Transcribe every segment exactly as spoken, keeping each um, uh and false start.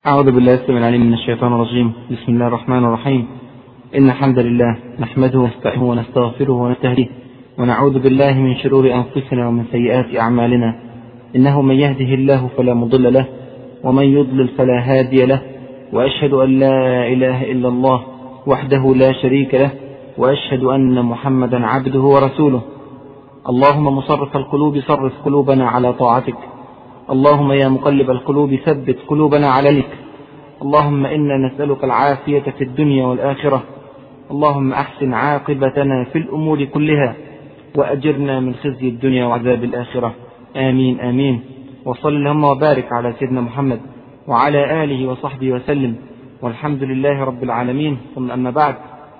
أعوذ بالله السميع العليم من الشيطان الرجيم. بسم الله الرحمن الرحيم. إن الحمد لله نحمده ونستعينه ونستغفره ونستهديه ونعوذ بالله من شرور أنفسنا ومن سيئات أعمالنا، إنه من يهده الله فلا مضل له ومن يضلل فلا هادي له، وأشهد أن لا إله إلا الله وحده لا شريك له، وأشهد أن محمدا عبده ورسوله. اللهم مصرف القلوب صرف قلوبنا على طاعتك، اللهم يا مقلب القلوب ثبت قلوبنا على دينك. اللهم إنا نسألك العافية في الدنيا والآخرة. اللهم أحسن عاقبتنا في الأمور كلها وأجرنا من خزي الدنيا وعذاب الآخرة. آمين آمين. وصل اللهم وبارك على سيدنا محمد وعلى آله وصحبه وسلم، والحمد لله رب العالمين. ثم أما بعد،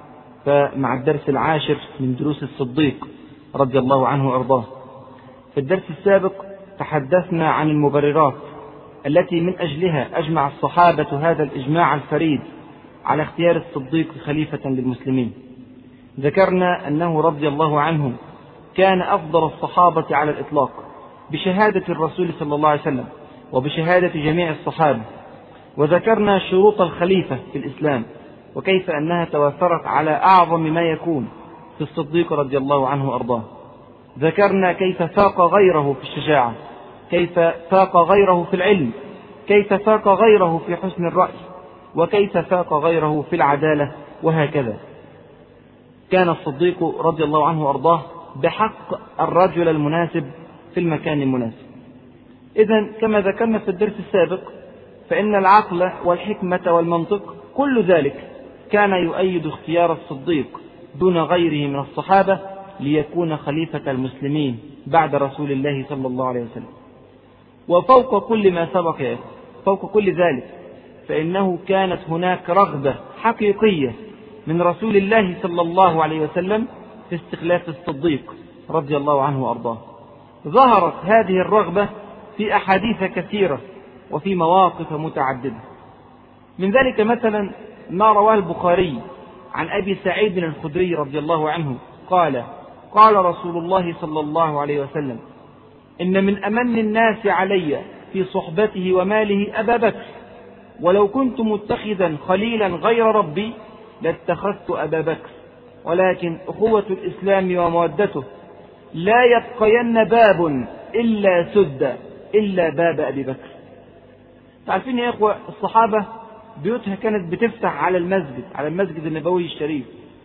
فمع الدرس العاشر من دروس الصديق رضي الله عنه وأرضاه. في الدرس السابق تحدثنا عن المبررات التي من أجلها أجمع الصحابة هذا الإجماع الفريد على اختيار الصديق خليفة للمسلمين. ذكرنا أنه رضي الله عنه كان أفضل الصحابة على الإطلاق بشهادة الرسول صلى الله عليه وسلم وبشهادة جميع الصحابة، وذكرنا شروط الخليفة في الإسلام وكيف أنها توفرت على أعظم ما يكون في الصديق رضي الله عنه وأرضاه. ذكرنا كيف فاق غيره في الشجاعة، كيف فاق غيره في العلم، كيف فاق غيره في حسن الرأي، وكيف فاق غيره في العدالة، وهكذا. كان الصديق رضي الله عنه وأرضاه بحق الرجل المناسب في المكان المناسب. إذن كما ذكرنا في الدرس السابق، فإن العقل والحكمة والمنطق كل ذلك كان يؤيد اختيار الصديق دون غيره من الصحابة ليكون خليفة المسلمين بعد رسول الله صلى الله عليه وسلم. وفوق كل ما سبق يا أخي، فوق كل ذلك، فإنه كانت هناك رغبة حقيقية من رسول الله صلى الله عليه وسلم في استخلاف الصديق رضي الله عنه وأرضاه. ظهرت هذه الرغبة في أحاديث كثيرة وفي مواقف متعددة. من ذلك مثلا ما رواه البخاري عن أبي سعيد الخدري رضي الله عنه قال: قال رسول الله صلى الله عليه وسلم: إن من أمن الناس علي في صحبته وماله أبا بكر، ولو كنت متخذا خليلا غير ربي لاتخذت أبا بكر، ولكن أخوة الإسلام ومودته لا يبقين باب إلا سد إلا باب أبي بكر. تعرفين يا إخوة، الصحابة بيوتها كانت بتفتح على المسجد على المسجد النبوي الشريف،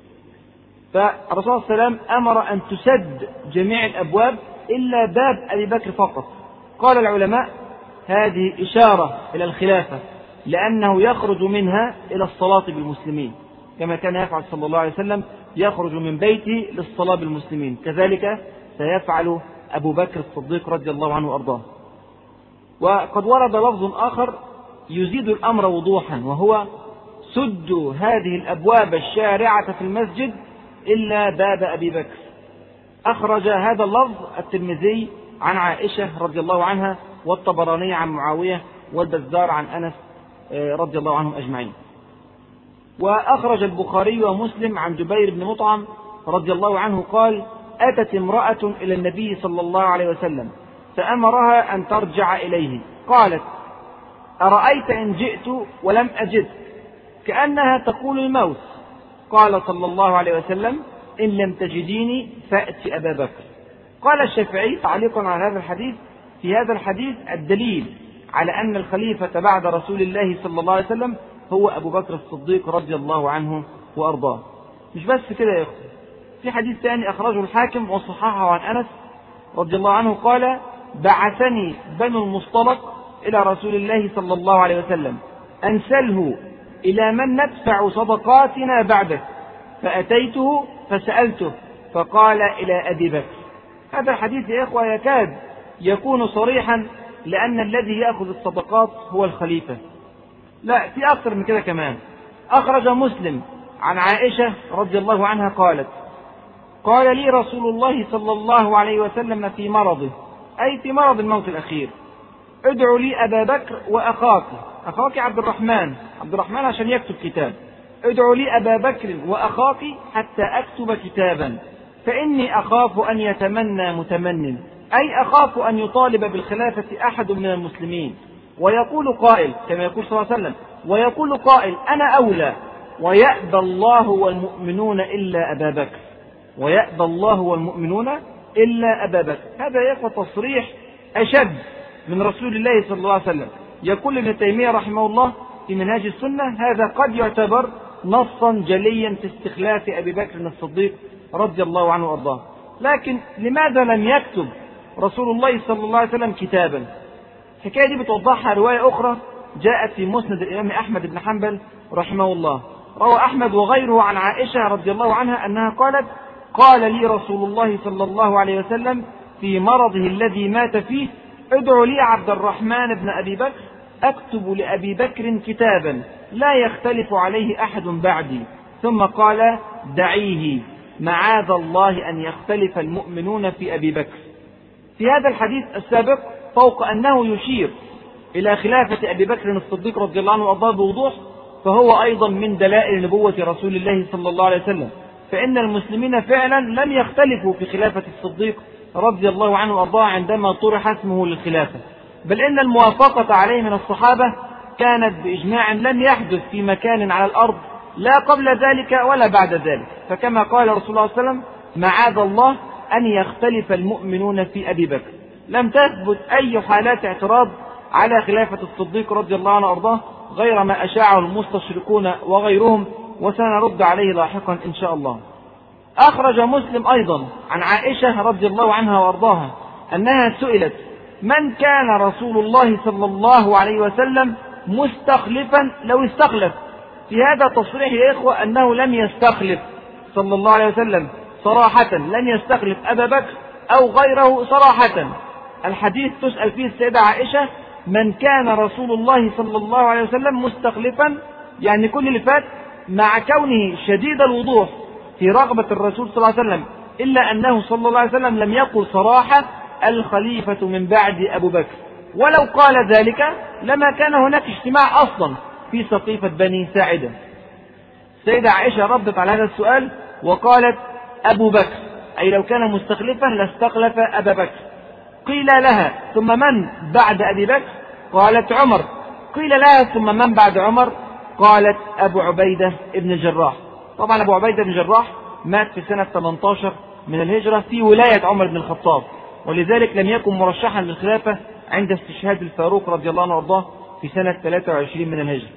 فالرسول صلى الله عليه وسلم أمر أن تسد جميع الأبواب إلا باب أبي بكر فقط. قال العلماء: هذه إشارة إلى الخلافة، لأنه يخرج منها إلى الصلاة بالمسلمين، كما كان يفعل صلى الله عليه وسلم، يخرج من بيته للصلاة بالمسلمين، كذلك سيفعل أبو بكر الصديق رضي الله عنه وأرضاه. وقد ورد لفظ آخر يزيد الأمر وضوحا، وهو: سدوا هذه الأبواب الشارعة في المسجد إلا باب أبي بكر. أخرج هذا اللفظ الترمذي عن عائشة رضي الله عنها، والطبراني عن معاوية، والبزار عن أنس رضي الله عنهم أجمعين. وأخرج البخاري ومسلم عن جبير بن مطعم رضي الله عنه قال: أتت امرأة إلى النبي صلى الله عليه وسلم فأمرها أن ترجع إليه، قالت: أرأيت إن جئت ولم أجد؟ كأنها تقول الموت. قال صلى الله عليه وسلم: إن لم تجديني فأت أبا بكر. قال الشافعي تعليقا على هذا الحديث: في هذا الحديث الدليل على أن الخليفة بعد رسول الله صلى الله عليه وسلم هو أبو بكر الصديق رضي الله عنه وأرضاه. مش بس كده يا أخي، في حديث ثاني أخرجه الحاكم وصححه عن أنس رضي الله عنه قال: بعثني بنو المصطلق إلى رسول الله صلى الله عليه وسلم أنسله إلى من ندفع صدقاتنا بعدك، فأتيته فسألته فقال: إلى أبي بكر. هذا الحديث يا إخوة يكاد يكون صريحا، لأن الذي يأخذ الصدقات هو الخليفة. لا، في أكثر من كده كمان. أخرج مسلم عن عائشة رضي الله عنها قالت: قال لي رسول الله صلى الله عليه وسلم في مرضه، أي في مرض الموت الأخير: ادعوا لي أبا بكر وأخاك، أخاك عبد الرحمن عبد الرحمن عشان يكتب كتاب، ادعوا لي أبا بكر وأخاك حتى أكتب كتابا، فإني أخاف أن يتمنى متمن، أي أخاف أن يطالب بالخلافة أحد من المسلمين، ويقول قائل كما يقول صلى الله عليه وسلم، ويقول قائل أنا أولى، ويأبى الله والمؤمنون إلا أبا بكر، ويأبى الله والمؤمنون إلا أبا بكر. هذا يقف تصريح أشد من رسول الله صلى الله عليه وسلم. يقول ابن تيمية رحمه الله في منهاج السنة هذا قد يعتبر نصا جليا في استخلاف أبي بكر الصديق رضي الله عنه وأرضاه. لكن لماذا لم يكتب رسول الله صلى الله عليه وسلم كتابا؟ الحكاية دي بتوضحها رواية أخرى جاءت في مسند الإمام أحمد بن حنبل رحمه الله. روى أحمد وغيره عن عائشة رضي الله عنها أنها قالت قال لي رسول الله صلى الله عليه وسلم في مرضه الذي مات فيه ادعو لي عبد الرحمن بن أبي بكر أكتب لأبي بكر كتابا لا يختلف عليه أحد بعدي، ثم قال دعيه معاذ الله أن يختلف المؤمنون في أبي بكر. في هذا الحديث السابق فوق أنه يشير إلى خلافة أبي بكر الصديق رضي الله عنه وأرضاه بوضوح، فهو أيضا من دلائل نبوة رسول الله صلى الله عليه وسلم، فإن المسلمين فعلا لم يختلفوا في خلافة الصديق رضي الله عنه وأرضاه عندما طرح اسمه للخلافة، بل إن الموافقة عليه من الصحابة كانت بإجماع لم يحدث في مكان على الأرض لا قبل ذلك ولا بعد ذلك. فكما قال رسول الله صلى الله عليه وسلم معاذ الله أن يختلف المؤمنون في أبي بكر، لم تثبت أي حالات اعتراض على خلافة الصديق رضي الله عنه وأرضاه غير ما أشاعه المستشرقون وغيرهم، وسنرد عليه لاحقا إن شاء الله. أخرج مسلم أيضا عن عائشة رضي الله عنها وأرضاها أنها سئلت من كان رسول الله صلى الله عليه وسلم مستخلفا لو استخلف. في هذا تصريح يا إخوة أنه لم يستخلف صلى الله عليه وسلم صراحة، لن يستخلف أبا بكر أو غيره صراحة. الحديث تسأل فيه السيدة عائشة من كان رسول الله صلى الله عليه وسلم مستخلفا، يعني كل اللي فات مع كونه شديد الوضوح في رغبة الرسول صلى الله عليه وسلم، إلا أنه صلى الله عليه وسلم لم يقل صراحة الخليفة من بعد أبو بكر، ولو قال ذلك لما كان هناك اجتماع أصلا في سقيفة بني ساعدة. السيدة عائشة ردت على هذا السؤال وقالت أبو بكر، أي لو كان مستخلفا لاستخلف أبا بكر. قيل لها ثم من بعد أبي بكر؟ قالت عمر. قيل لها ثم من بعد عمر؟ قالت أبو عبيدة ابن الجراح. طبعا أبو عبيدة بن الجراح مات في سنة ثمانية عشر من الهجرة في ولاية عمر بن الخطاب، ولذلك لم يكن مرشحا للخلافة عند استشهاد الفاروق رضي الله عنه وارضاه في سنة ثلاثة وعشرين من الهجرة.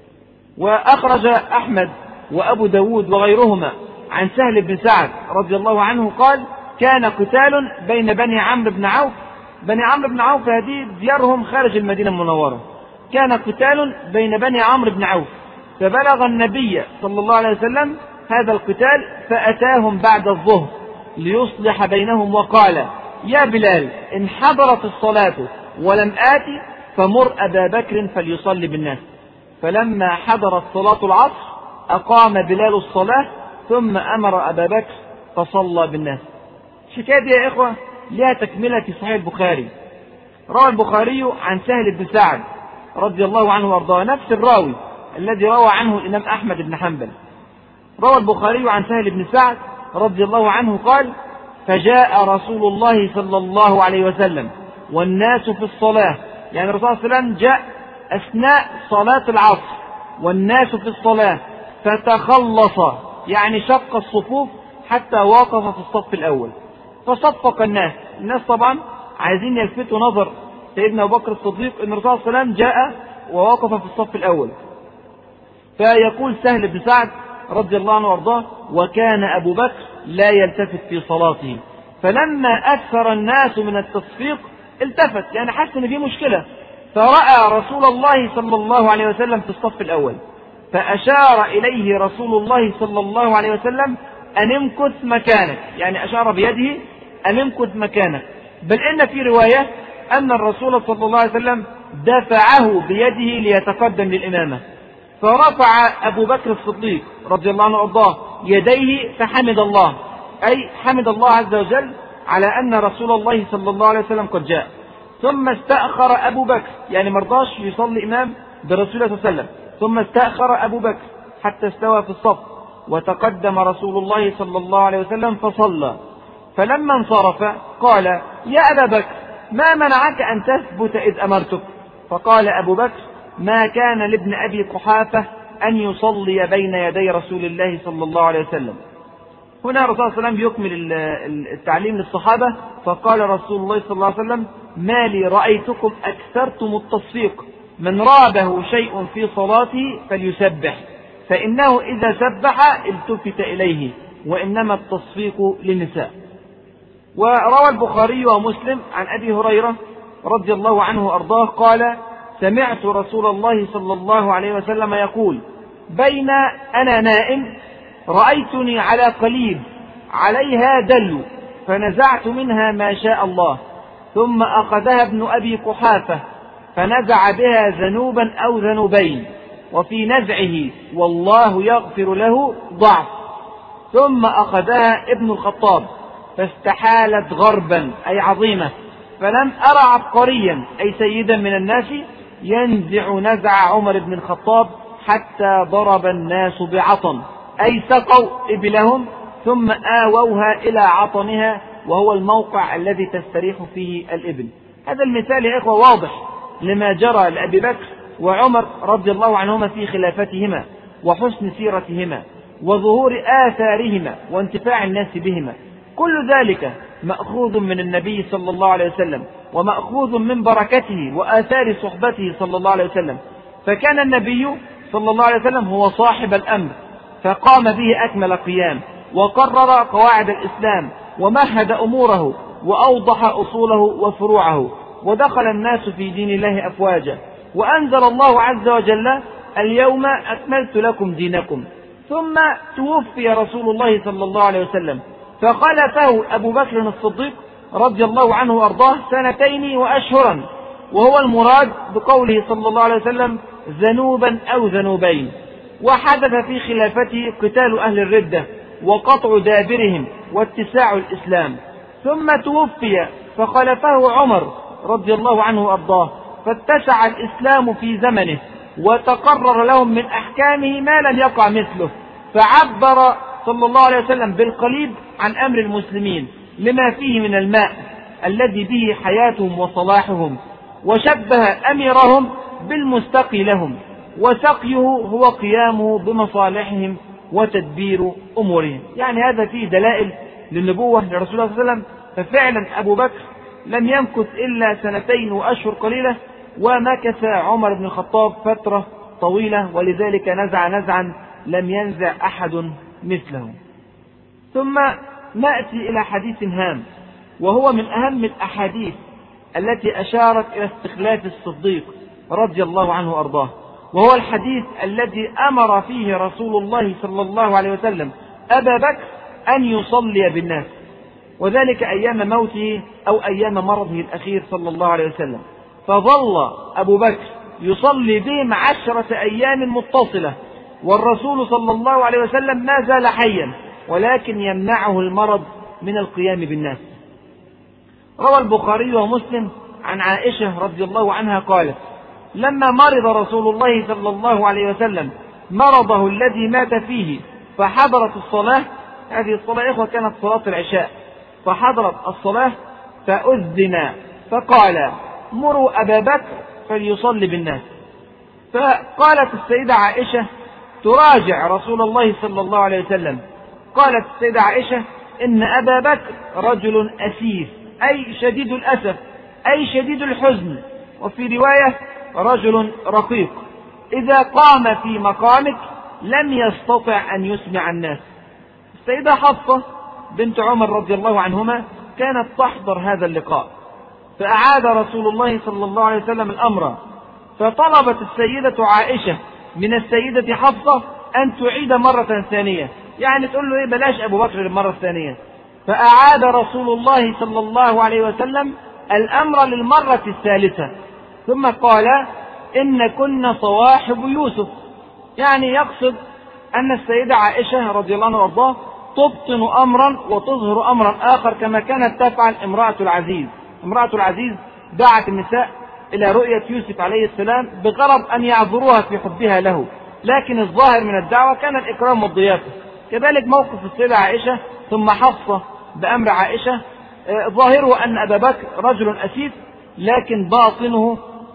وأخرج أحمد وأبو داود وغيرهما عن سهل بن سعد رضي الله عنه قال كان قتال بين بني عمرو بن عوف. بني عمرو بن عوف هذه ديارهم خارج المدينة المنورة. كان قتال بين بني عمرو بن عوف فبلغ النبي صلى الله عليه وسلم هذا القتال فأتاهم بعد الظهر ليصلح بينهم وقال يا بلال إن حضرت الصلاة ولم آتي فمر أبا بكر فليصلي بالناس. فلما حضرت صلاة العصر أقام بلال الصلاة ثم أمر أبا بكر فصلى بالناس. الحكاية دي يا إخوة لها تكملة في صحيح البخاري. روى البخاري عن سهل بن سعد رضي الله عنه وارضاه نفس الراوي الذي روى عنه الإمام أحمد بن حنبل. روى البخاري عن سهل بن سعد رضي الله عنه قال فجاء رسول الله صلى الله عليه وسلم والناس في الصلاة، يعني الرسول صلى الله عليه وسلم جاء أثناء صلاة العصر والناس في الصلاة فتخلص، يعني شق الصفوف حتى وقف في الصف الأول فصفق الناس. الناس طبعا عايزين يلفتوا نظر سيدنا أبو بكر الصديق أن الرسول صلى الله عليه وسلم جاء ووقف في الصف الأول. فيقول سهل بن سعد رضي الله عنه وارضاه وكان أبو بكر لا يلتفت في صلاته، فلما أكثر الناس من التصفيق التفت، يعني حس أن في مشكلة، فرأى رسول الله صلى الله عليه وسلم في الصف الأول فأشار إليه رسول الله صلى الله عليه وسلم أن امكث مكانك، يعني أشار بيده أن امكث مكانك. بل إن في رواية أن الرسول صلى الله عليه وسلم دفعه بيده ليتقدم للإمامة، فرفع أبو بكر الصديق رضي الله عنه وارضاه يديه فحمد الله، أي حمد الله عز وجل على أن رسول الله صلى الله عليه وسلم قد جاء. ثم استأخر أبو بكر، يعني مرضاش يصلي إمام برسول الله صلى الله عليه وسلم، ثم استأخر أبو بكر حتى استوى في الصف وتقدم رسول الله صلى الله عليه وسلم فصلى. فلما انصرف قال يا أبا بكر ما منعك أن تثبت إذ أمرتك؟ فقال أبو بكر: ما كان لابن أبي قحافة أن يصلي بين يدي رسول الله صلى الله عليه وسلم. هنا الرسول صلى الله عليه وسلم يكمل التعليم للصحابة، فقال رسول الله صلى الله عليه وسلم: ما لي رأيتكم أكثرتم التصفيق، من رابه شيء في صلاته فليسبح، فإنه إذا سبح التفت إليه، وإنما التصفيق للنساء. وروى البخاري ومسلم عن أبي هريرة رضي الله عنه وأرضاه قال: سمعت رسول الله صلى الله عليه وسلم يقول: بين أنا نائم رأيتني على قليب عليها دل، فنزعت منها ما شاء الله، ثم أخذها ابن أبي قحافة فنزع بها ذنوبا أو ذنوبين، وفي نزعه والله يغفر له ضعف، ثم أخذها ابن الخطاب فاستحالت غربا أي عظيمة، فلم أرى عبقريا أي سيدا من الناس ينزع نزع عمر بن الخطاب حتى ضرب الناس بعطن، أي سقوا إبلهم ثم آووها إلى عطنها، وهو الموقع الذي تستريح فيه الإبل. هذا المثال يا إخوة واضح لما جرى لأبي بكر وعمر رضي الله عنهما في خلافتهما وحسن سيرتهما وظهور آثارهما وانتفاع الناس بهما. كل ذلك مأخوذ من النبي صلى الله عليه وسلم، ومأخوذ من بركته وآثار صحبته صلى الله عليه وسلم. فكان النبي صلى الله عليه وسلم هو صاحب الأمر، فقام به أكمل قيام، وقرر قواعد الإسلام، ومهد أموره، وأوضح أصوله وفروعه، ودخل الناس في دين الله أفواجا، وأنزل الله عز وجل: اليوم أكملت لكم دينكم. ثم توفي رسول الله صلى الله عليه وسلم، فخلفه أبو بكر الصديق رضي الله عنه وأرضاه سنتين وأشهرا، وهو المراد بقوله صلى الله عليه وسلم: ذنوبا أو ذنوبين. وحدث في خلافته قتال أهل الردة وقطع دابرهم واتساع الإسلام. ثم توفي فخلفه عمر رضي الله عنه وأرضاه، فاتسع الإسلام في زمنه، وتقرر لهم من أحكامه ما لم يقع مثله، فعبر صلى الله عليه وسلم بالقليب عن أمر المسلمين لما فيه من الماء الذي به حياتهم وصلاحهم، وشبه أميرهم بالمستقي لهم، وسقيه هو قيامه بمصالحهم وتدبير أمورهم. يعني هذا فيه دلائل للنبوة لرسول الله صلى الله عليه وسلم. ففعلا أبو بكر لم يمكث إلا سنتين وأشهر قليلة، ومكث عمر بن الخطاب فترة طويلة، ولذلك نزع نزعا لم ينزع أحد مثله. ثم نأتي إلى حديث هام، وهو من أهم الأحاديث التي أشارت إلى استخلاف الصديق رضي الله عنه وأرضاه، وهو الحديث الذي أمر فيه رسول الله صلى الله عليه وسلم أبا بكر أن يصلي بالناس، وذلك أيام موته أو أيام مرضه الأخير صلى الله عليه وسلم. فظل أبو بكر يصلي بهم عشرة أيام متصلة، والرسول صلى الله عليه وسلم ما زال حيا، ولكن يمنعه المرض من القيام بالناس. روى البخاري ومسلم عن عائشة رضي الله عنها قالت: لما مرض رسول الله صلى الله عليه وسلم مرضه الذي مات فيه، فحضرت الصلاة، هذه الصلاة إخوة كانت صلاة العشاء، فحضرت الصلاة فأذن، فقال: مروا أبا بكر فليصلي بالناس. فقالت السيدة عائشة تراجع رسول الله صلى الله عليه وسلم، قالت السيدة عائشة: إن أبا بكر رجل أسيف، أي شديد الأسف، أي شديد الحزن، وفي رواية رجل رقيق، إذا قام في مقامك لم يستطع أن يسمع الناس. السيدة حفصة بنت عمر رضي الله عنهما كانت تحضر هذا اللقاء، فأعاد رسول الله صلى الله عليه وسلم الأمر، فطلبت السيدة عائشة من السيدة حفصة أن تعيد مرة ثانية، يعني تقول له إيه بلاش أبو بكر المرة الثانية. فأعاد رسول الله صلى الله عليه وسلم الأمر للمرة الثالثة، ثم قال: إن كنا صواحب يوسف، يعني يقصد أن السيدة عائشة رضي الله عنها وارضاه تبطن أمرا وتظهر أمرا آخر، كما كانت تفعل امرأة العزيز. امرأة العزيز دعت النساء إلى رؤية يوسف عليه السلام بغرض أن يعذروها في حبها له، لكن الظاهر من الدعوة كان الإكرام والضيافة. كذلك موقف السيدة عائشة ثم حفصة بأمر عائشة، ظاهره أن أبا بكر رجل أسيف، لكن باطنه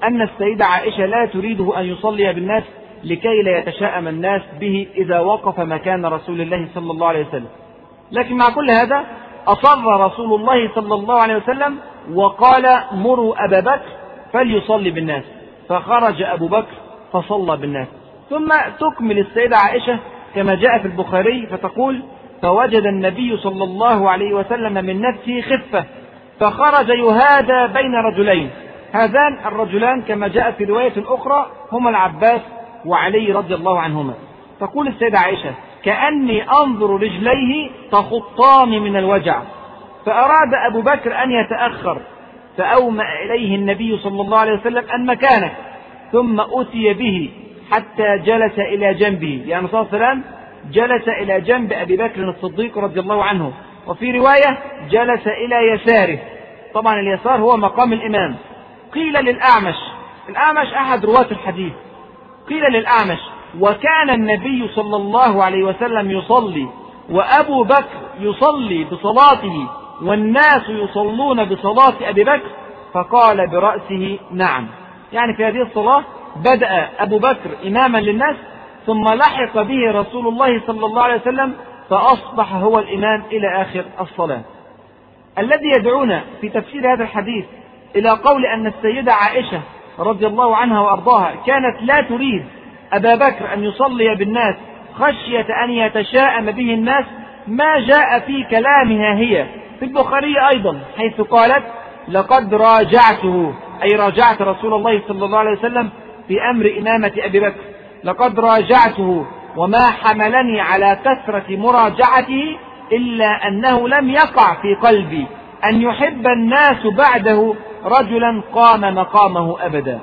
أن السيدة عائشة لا تريده أن يصلي بالناس لكي لا يتشائم الناس به إذا وقف مكان رسول الله صلى الله عليه وسلم. لكن مع كل هذا أصر رسول الله صلى الله عليه وسلم وقال مروا أبا بكر فليصلي بالناس، فخرج أبو بكر فصلى بالناس. ثم تكمل السيدة عائشة كما جاء في البخاري فتقول: فوجد النبي صلى الله عليه وسلم من نفسه خفة فخرج يهادى بين رجلين، هذان الرجلان كما جاء في رواية أخرى هما العباس وعلي رضي الله عنهما. تقول السيدة عائشة: كأني أنظر رجليه تخطان من الوجع، فأراد أبو بكر أن يتأخر فأومأ إليه النبي صلى الله عليه وسلم أن مكانك، ثم أتي به حتى جلس إلى جنبه، يعني صلى الله عليه وسلم جلس إلى جنب أبي بكر الصديق رضي الله عنه، وفي رواية جلس إلى يساره، طبعا اليسار هو مقام الإمام. قيل للأعمش، الأعمش أحد رواة الحديث، قيل للأعمش: وكان النبي صلى الله عليه وسلم يصلي وأبو بكر يصلي بصلاته والناس يصلون بصلاة أبي بكر؟ فقال برأسه: نعم. يعني في هذه الصلاة بدأ أبو بكر إماما للناس، ثم لحق به رسول الله صلى الله عليه وسلم فأصبح هو الإمام إلى آخر الصلاة. الذي يدعونا في تفسير هذا الحديث إلى قول أن السيدة عائشة رضي الله عنها وأرضاها كانت لا تريد أبا بكر أن يصلي بالناس خشية أن يتشائم به الناس ما جاء في كلامها هي في البخاري أيضا، حيث قالت: لقد راجعته، أي راجعت رسول الله صلى الله عليه وسلم في أمر إمامة أبي بكر، لقد راجعته وما حملني على كثرة مراجعته إلا أنه لم يقع في قلبي أن يحب الناس بعده رجلا قام مقامه أبدا.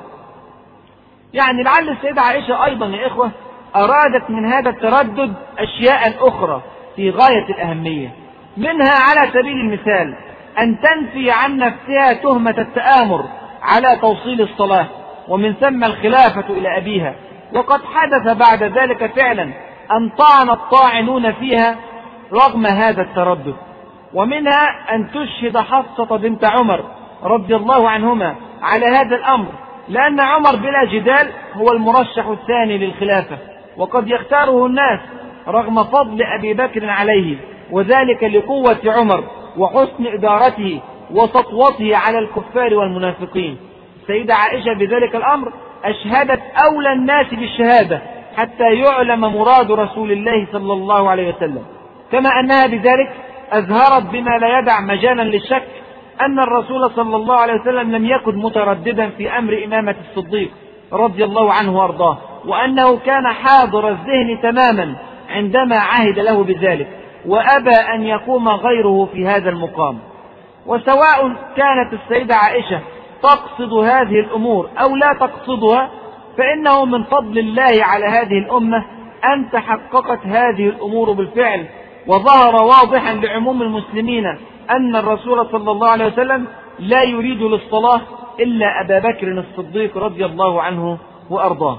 يعني لعل السيدة عائشة أيضا يا إخوة أرادت من هذا التردد أشياء أخرى في غاية الأهمية، منها على سبيل المثال أن تنفي عن نفسها تهمة التآمر على توصيل الصلاة ومن ثم الخلافة إلى أبيها، وقد حدث بعد ذلك فعلا أن طعن الطاعنون فيها رغم هذا التردد. ومنها أن تشهد حفصة بنت عمر رضي الله عنهما على هذا الأمر، لأن عمر بلا جدال هو المرشح الثاني للخلافة، وقد يختاره الناس رغم فضل أبي بكر عليه، وذلك لقوة عمر وحسن إدارته وسطوته على الكفار والمنافقين. السيدة عائشة بذلك الأمر أشهدت أولى الناس بالشهادة حتى يعلم مراد رسول الله صلى الله عليه وسلم، كما أنها بذلك أظهرت بما لا يدع مجالا للشك أن الرسول صلى الله عليه وسلم لم يكن مترددا في أمر إمامة الصديق رضي الله عنه وأرضاه، وأنه كان حاضر الذهن تماما عندما عهد له بذلك، وأبى أن يقوم غيره في هذا المقام. وسواء كانت السيدة عائشة تقصد هذه الأمور أو لا تقصدها، فإنه من فضل الله على هذه الأمة أن تحققت هذه الأمور بالفعل، وظهر واضحا لعموم المسلمين أن الرسول صلى الله عليه وسلم لا يريد للصلاة إلا أبا بكر الصديق رضي الله عنه وأرضاه.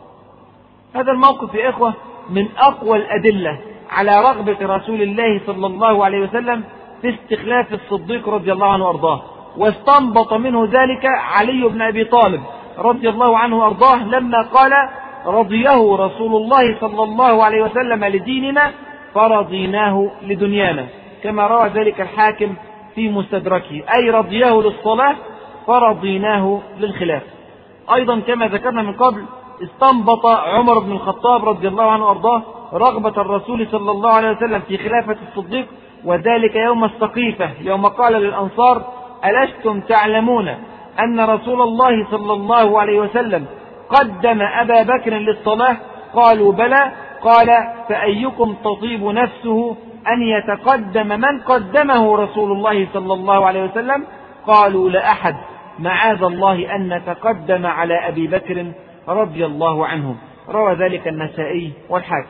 هذا الموقف يا إخوة من أقوى الأدلة على رغبة رسول الله صلى الله عليه وسلم في استخلاف الصديق رضي الله عنه وأرضاه، واستنبط منه ذلك علي بن أبي طالب رضي الله عنه وأرضاه لما قال: رضيه رسول الله صلى الله عليه وسلم لديننا فرضيناه لدنيانا، كما روى ذلك الحاكم في مستدركه، أي رضيه للصلاة فرضيناه للخلاف. أيضا كما ذكرنا من قبل استنبط عمر بن الخطاب رضي الله عنه وأرضاه رغبة الرسول صلى الله عليه وسلم في خلافة الصديق، وذلك يوم السقيفة، يوم قال للأنصار: ألستم تعلمون أن رسول الله صلى الله عليه وسلم قدم أبا بكر للصلاة؟ قالوا: بلى. قال: فأيكم تطيب نفسه أن يتقدم من قدمه رسول الله صلى الله عليه وسلم؟ قالوا: لا أحد، معاذ الله أن نتقدم على أبي بكر رضي الله عنه. روى ذلك النسائي والحاكم.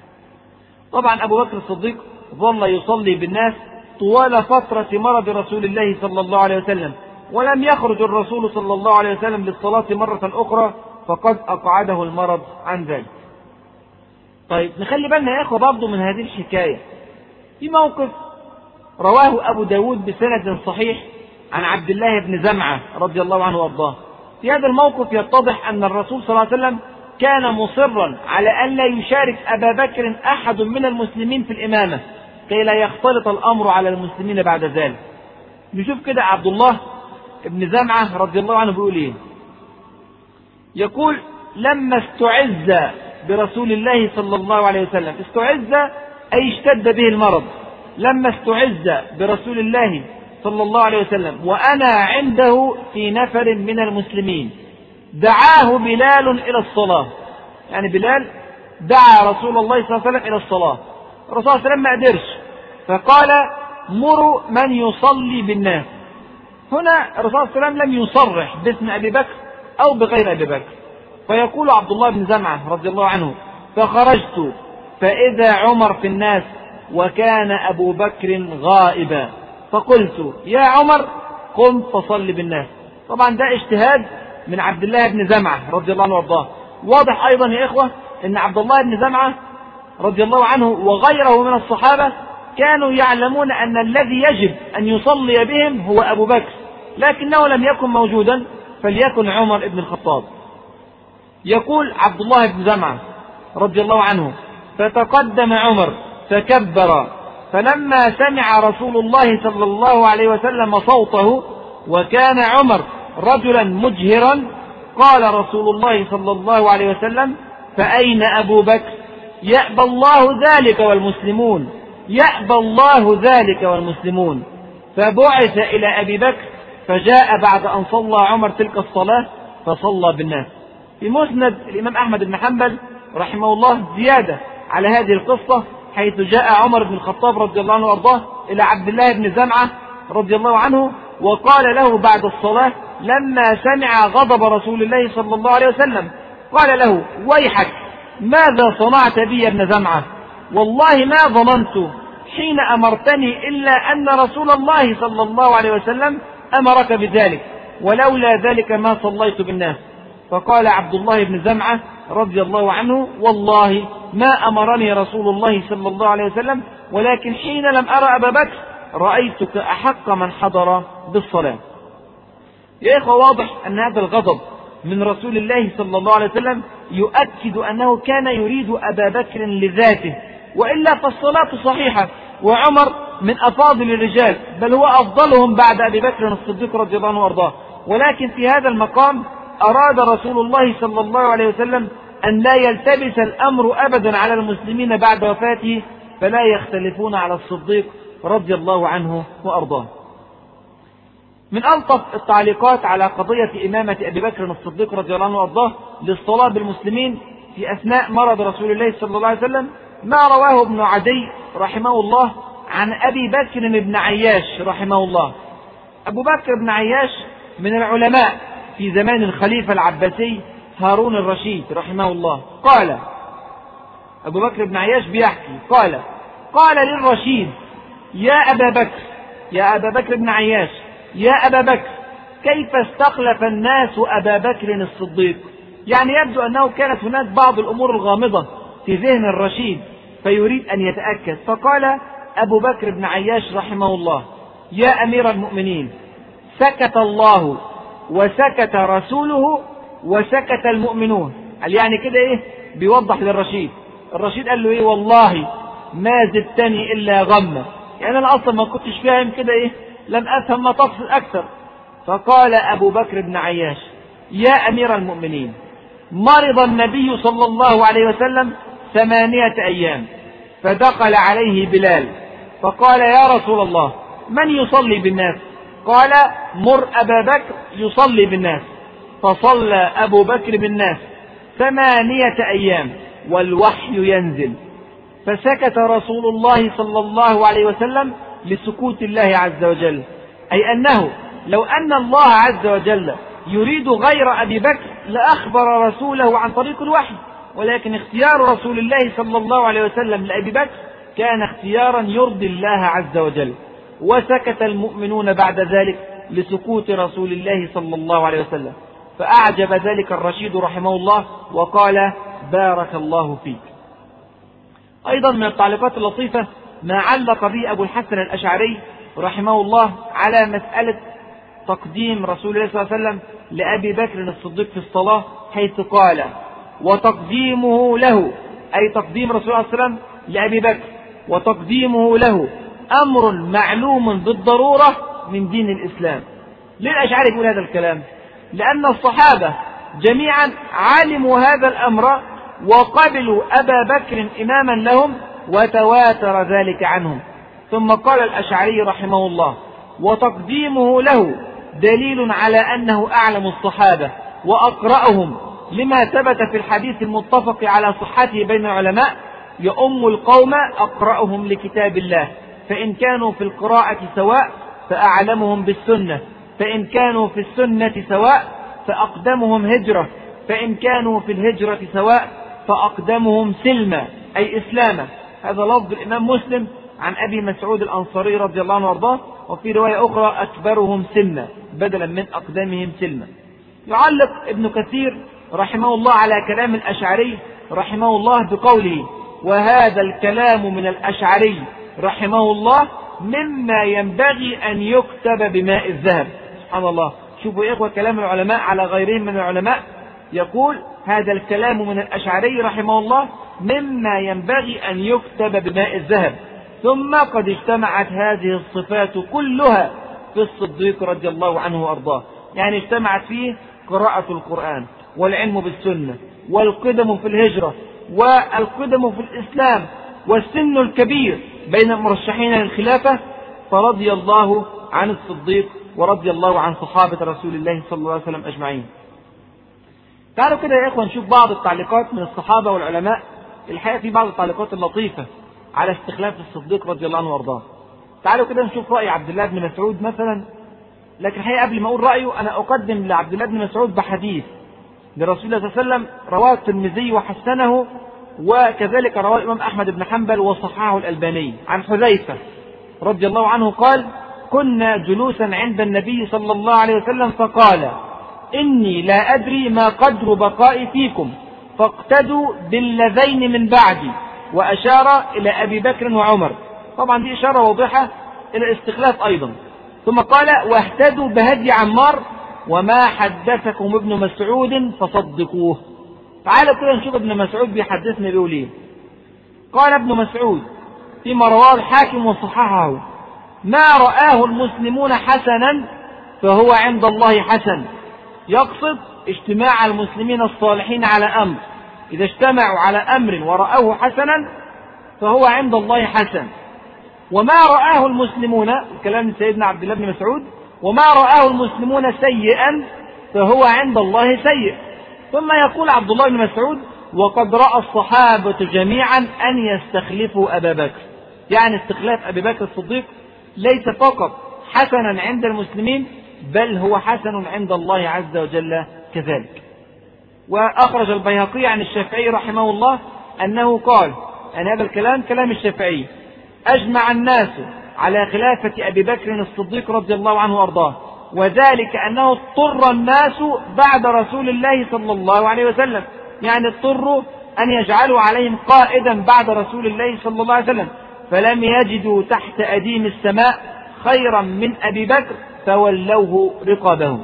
طبعا أبو بكر الصديق ظل يصلي بالناس طوال فترة مرض رسول الله صلى الله عليه وسلم، ولم يخرج الرسول صلى الله عليه وسلم للصلاة مرة أخرى، فقد أقعده المرض عن ذلك. طيب نخلي بالنا يا إخوة برضو من هذه الحكاية. في موقف رواه أبو داود بسند صحيح عن عبد الله بن زمعة رضي الله عنه وارضاه، في هذا الموقف يتضح أن الرسول صلى الله عليه وسلم كان مصرا على أن لا يشارك أبا بكر أحد من المسلمين في الإمامة كي لا يختلط الأمر على المسلمين بعد ذلك. نشوف كده عبد الله بن زمعة رضي الله عنه بيقول إيه. يقول: لما استعز برسول الله صلى الله عليه وسلم، استعز أي اشتد به المرض، لما استعز برسول الله صلى الله عليه وسلم وأنا عنده في نفر من المسلمين، دعاه بلال إلى الصلاة. يعني بلال دعا رسول الله صلى الله عليه وسلم إلى الصلاة، الرسول صلى الله عليه وسلم ما قدرش، فقال: مروا من يصلي بالناس. هنا الرسول صلى الله عليه وسلم لم يصرح باسم أبي بكر أو بغير أبي بكر. فيقول عبد الله بن زمعة رضي الله عنه: فخرجت فإذا عمر في الناس وكان أبو بكر غائبا، فقلت: يا عمر قم فصل بالناس. طبعا ده اجتهاد من عبد الله بن زمعة رضي الله عنه وارضاه. واضح أيضا يا إخوة أن عبد الله بن زمعة رضي الله عنه وغيره من الصحابة كانوا يعلمون أن الذي يجب أن يصلي بهم هو أبو بكر، لكنه لم يكن موجودا، فليكن عمر بن الخطاب. يقول عبد الله بن زمعة رضي الله عنه: فتقدم عمر فكبر، فلما سمع رسول الله صلى الله عليه وسلم صوته وكان عمر رجلا مجهرا قال رسول الله صلى الله عليه وسلم: فأين أبو بكر؟ يأبى الله ذلك والمسلمون، يأبى الله ذلك والمسلمون. فبعث إلى أبي بكر فجاء بعد أن صلى عمر تلك الصلاة فصلى بالناس. في مسند الإمام أحمد بن حنبل رحمه الله زيادة على هذه القصة، حيث جاء عمر بن الخطاب رضي الله عنه وارضاه إلى عبد الله بن زمعة رضي الله عنه وقال له بعد الصلاة لما سمع غضب رسول الله صلى الله عليه وسلم، قال له: ويحك، ماذا صنعت بي يا ابن زمعة؟ والله ما ظننت حين أمرتني إلا أن رسول الله صلى الله عليه وسلم أمرك بذلك، ولولا ذلك ما صليت بالناس. فقال عبد الله بن زمعة رضي الله عنه: والله ما أمرني رسول الله صلى الله عليه وسلم، ولكن حين لم أرى أبا بكر رأيتك أحق من حضر بالصلاة. يا إخوة واضح أن هذا الغضب من رسول الله صلى الله عليه وسلم يؤكد أنه كان يريد أبا بكر لذاته، وإلا فالصلاة صحيحة، وعمر من أفاضل الرجال، بل هو أفضلهم بعد أبي بكر الصديق رضي الله عنه وارضاه. ولكن في هذا المقام أراد رسول الله صلى الله عليه وسلم أن لا يلتبس الأمر أبدا على المسلمين بعد وفاته، فلا يختلفون على الصديق رضي الله عنه وأرضاه. من ألطف التعليقات على قضية إمامة أبي بكر الصديق رضي الله عنه وأرضاه للصلاة بالمسلمين في أثناء مرض رسول الله صلى الله عليه وسلم ما رواه ابن عدي رحمه الله عن أبي بكر بن عياش رحمه الله. أبو بكر بن عياش من العلماء في زمان الخليفة العباسي هارون الرشيد رحمه الله. قال أبو بكر بن عياش بيحكي قال: قال للرشيد: يا أبا بكر، يا أبا بكر بن عياش، يا أبا بكر، كيف استخلف الناس أبا بكر الصديق؟ يعني يبدو أنه كانت هناك بعض الأمور الغامضة في ذهن الرشيد فيريد أن يتأكد. فقال أبو بكر بن عياش رحمه الله: يا أمير المؤمنين، سكت الله وسكت رسوله وسكت المؤمنون. قال يعني كده إيه؟ بيوضح للرشيد. الرشيد قال له إيه؟ والله ما زدتني إلا غمة، يعني أنا أصلا ما كنتش فاهم كده إيه، لم أفهم ما تقصد أكثر. فقال أبو بكر بن عياش: يا أمير المؤمنين، مرض النبي صلى الله عليه وسلم ثمانية أيام، فدخل عليه بلال فقال: يا رسول الله، من يصلي بالناس؟ قال: مر أبا بكر يصلي بالناس. فصلى أبو بكر بالناس ثمانية أيام والوحي ينزل، فسكت رسول الله صلى الله عليه وسلم لسكوت الله عز وجل، أي أنه لو أن الله عز وجل يريد غير أبي بكر لأخبر رسوله عن طريق الوحي، ولكن اختيار رسول الله صلى الله عليه وسلم لأبي بكر كان اختيارا يرضي الله عز وجل. وسكت المؤمنون بعد ذلك لسكوت رسول الله صلى الله عليه وسلم، فأعجب ذلك الرشيد رحمه الله وقال: بارك الله فيك. أيضا من التعليقات اللطيفة ما علق به أبو الحسن الأشعري رحمه الله على مسألة تقديم رسول الله صلى الله عليه وسلم لأبي بكر الصديق في الصلاة، حيث قال: وتقديمه له، أي تقديم رسول الله صلى الله عليه وسلم لأبي بكر وتقديمه له أمر معلوم بالضرورة من دين الإسلام. ليه الأشعري يقول هذا الكلام؟ لأن الصحابة جميعا علموا هذا الأمر وقبلوا أبا بكر إماما لهم وتواتر ذلك عنهم. ثم قال الأشعري رحمه الله: وتقديمه له دليل على أنه أعلم الصحابة وأقرأهم لما ثبت في الحديث المتفق على صحته بين العلماء: يؤم القوم أقرأهم لكتاب الله، فإن كانوا في القراءة سواء فأعلمهم بالسنة، فإن كانوا في السنة سواء فأقدمهم هجرة، فإن كانوا في الهجرة سواء فأقدمهم سلما، أي إسلاما. هذا لفظ الإمام مسلم عن أبي مسعود الأنصاري رضي الله عنه وارضاه، وفي رواية أخرى أكبرهم سنا بدلا من أقدمهم سلما. يعلق ابن كثير رحمه الله على كلام الأشعري رحمه الله بقوله: وهذا الكلام من الأشعري رحمه الله مما ينبغي أن يكتب بماء الذهب. سبحان الله، شوفوا يا إخوة كلام العلماء على غيرهم من العلماء. يقول: هذا الكلام من الأشعري رحمه الله مما ينبغي أن يكتب بماء الذهب. ثم قد اجتمعت هذه الصفات كلها في الصديق رضي الله عنه وأرضاه، يعني اجتمعت فيه قراءة القرآن والعلم بالسنة والقدم في الهجرة والقدم في الإسلام والسن الكبير بين المرشحين للخلافة، فرضي الله عن الصديق ورضي الله عن صحابة رسول الله صلى الله عليه وسلم أجمعين. تعالوا كده يا إخوة نشوف بعض التعليقات من الصحابة والعلماء. الحقيقة في بعض التعليقات اللطيفة على استخلاف الصديق رضي الله عنه وارضاه. تعالوا كده نشوف رأي عبد الله بن مسعود مثلا. لكن الحقيقة قبل ما أقول رأيه أنا أقدم لعبد الله بن مسعود بحديث لرسول الله صلى الله عليه وسلم رواه الترمذي وحسنه، وكذلك رواه الإمام أحمد بن حنبل وصححه الألباني، عن حذيفة رضي الله عنه قال: كنا جلوسا عند النبي صلى الله عليه وسلم فقال: إني لا أدري ما قدر بقائي فيكم فاقتدوا بالذين من بعدي، وأشار إلى أبي بكر وعمر. طبعا دي إشارة واضحة إلى الاستخلاف أيضا. ثم قال: واهتدوا بهدي عمار، وما حدثكم ابن مسعود فصدقوه. تعالوا كده نشوف ابن مسعود بيحدثنا بيقول ايه. قال ابن مسعود فيما رواه الحاكم وصححه: ما رآه المسلمون حسنا فهو عند الله حسن. يقصد اجتماع المسلمين الصالحين على أمر، إذا اجتمعوا على أمر ورأوه حسنا فهو عند الله حسن. وما رآه المسلمون، كلام سيدنا عبد الله بن مسعود، وما رآه المسلمون سيئا فهو عند الله سيء. ثم يقول عبد الله بن مسعود: وقد رأى الصحابة جميعا أن يستخلفوا أبا بكر. يعني استخلاف أبي بكر الصديق ليس فقط حسنا عند المسلمين، بل هو حسن عند الله عز وجل كذلك. وأخرج البيهقي عن الشافعي رحمه الله أنه قال، أن هذا الكلام كلام الشافعي: أجمع الناس على خلافة أبي بكر الصديق رضي الله عنه وأرضاه، وذلك أنه اضطر الناس بعد رسول الله صلى الله عليه وسلم، يعني اضطروا أن يجعلوا عليهم قائدا بعد رسول الله صلى الله عليه وسلم، فلم يجدوا تحت أديم السماء خيرا من أبي بكر فولوه رقابهم.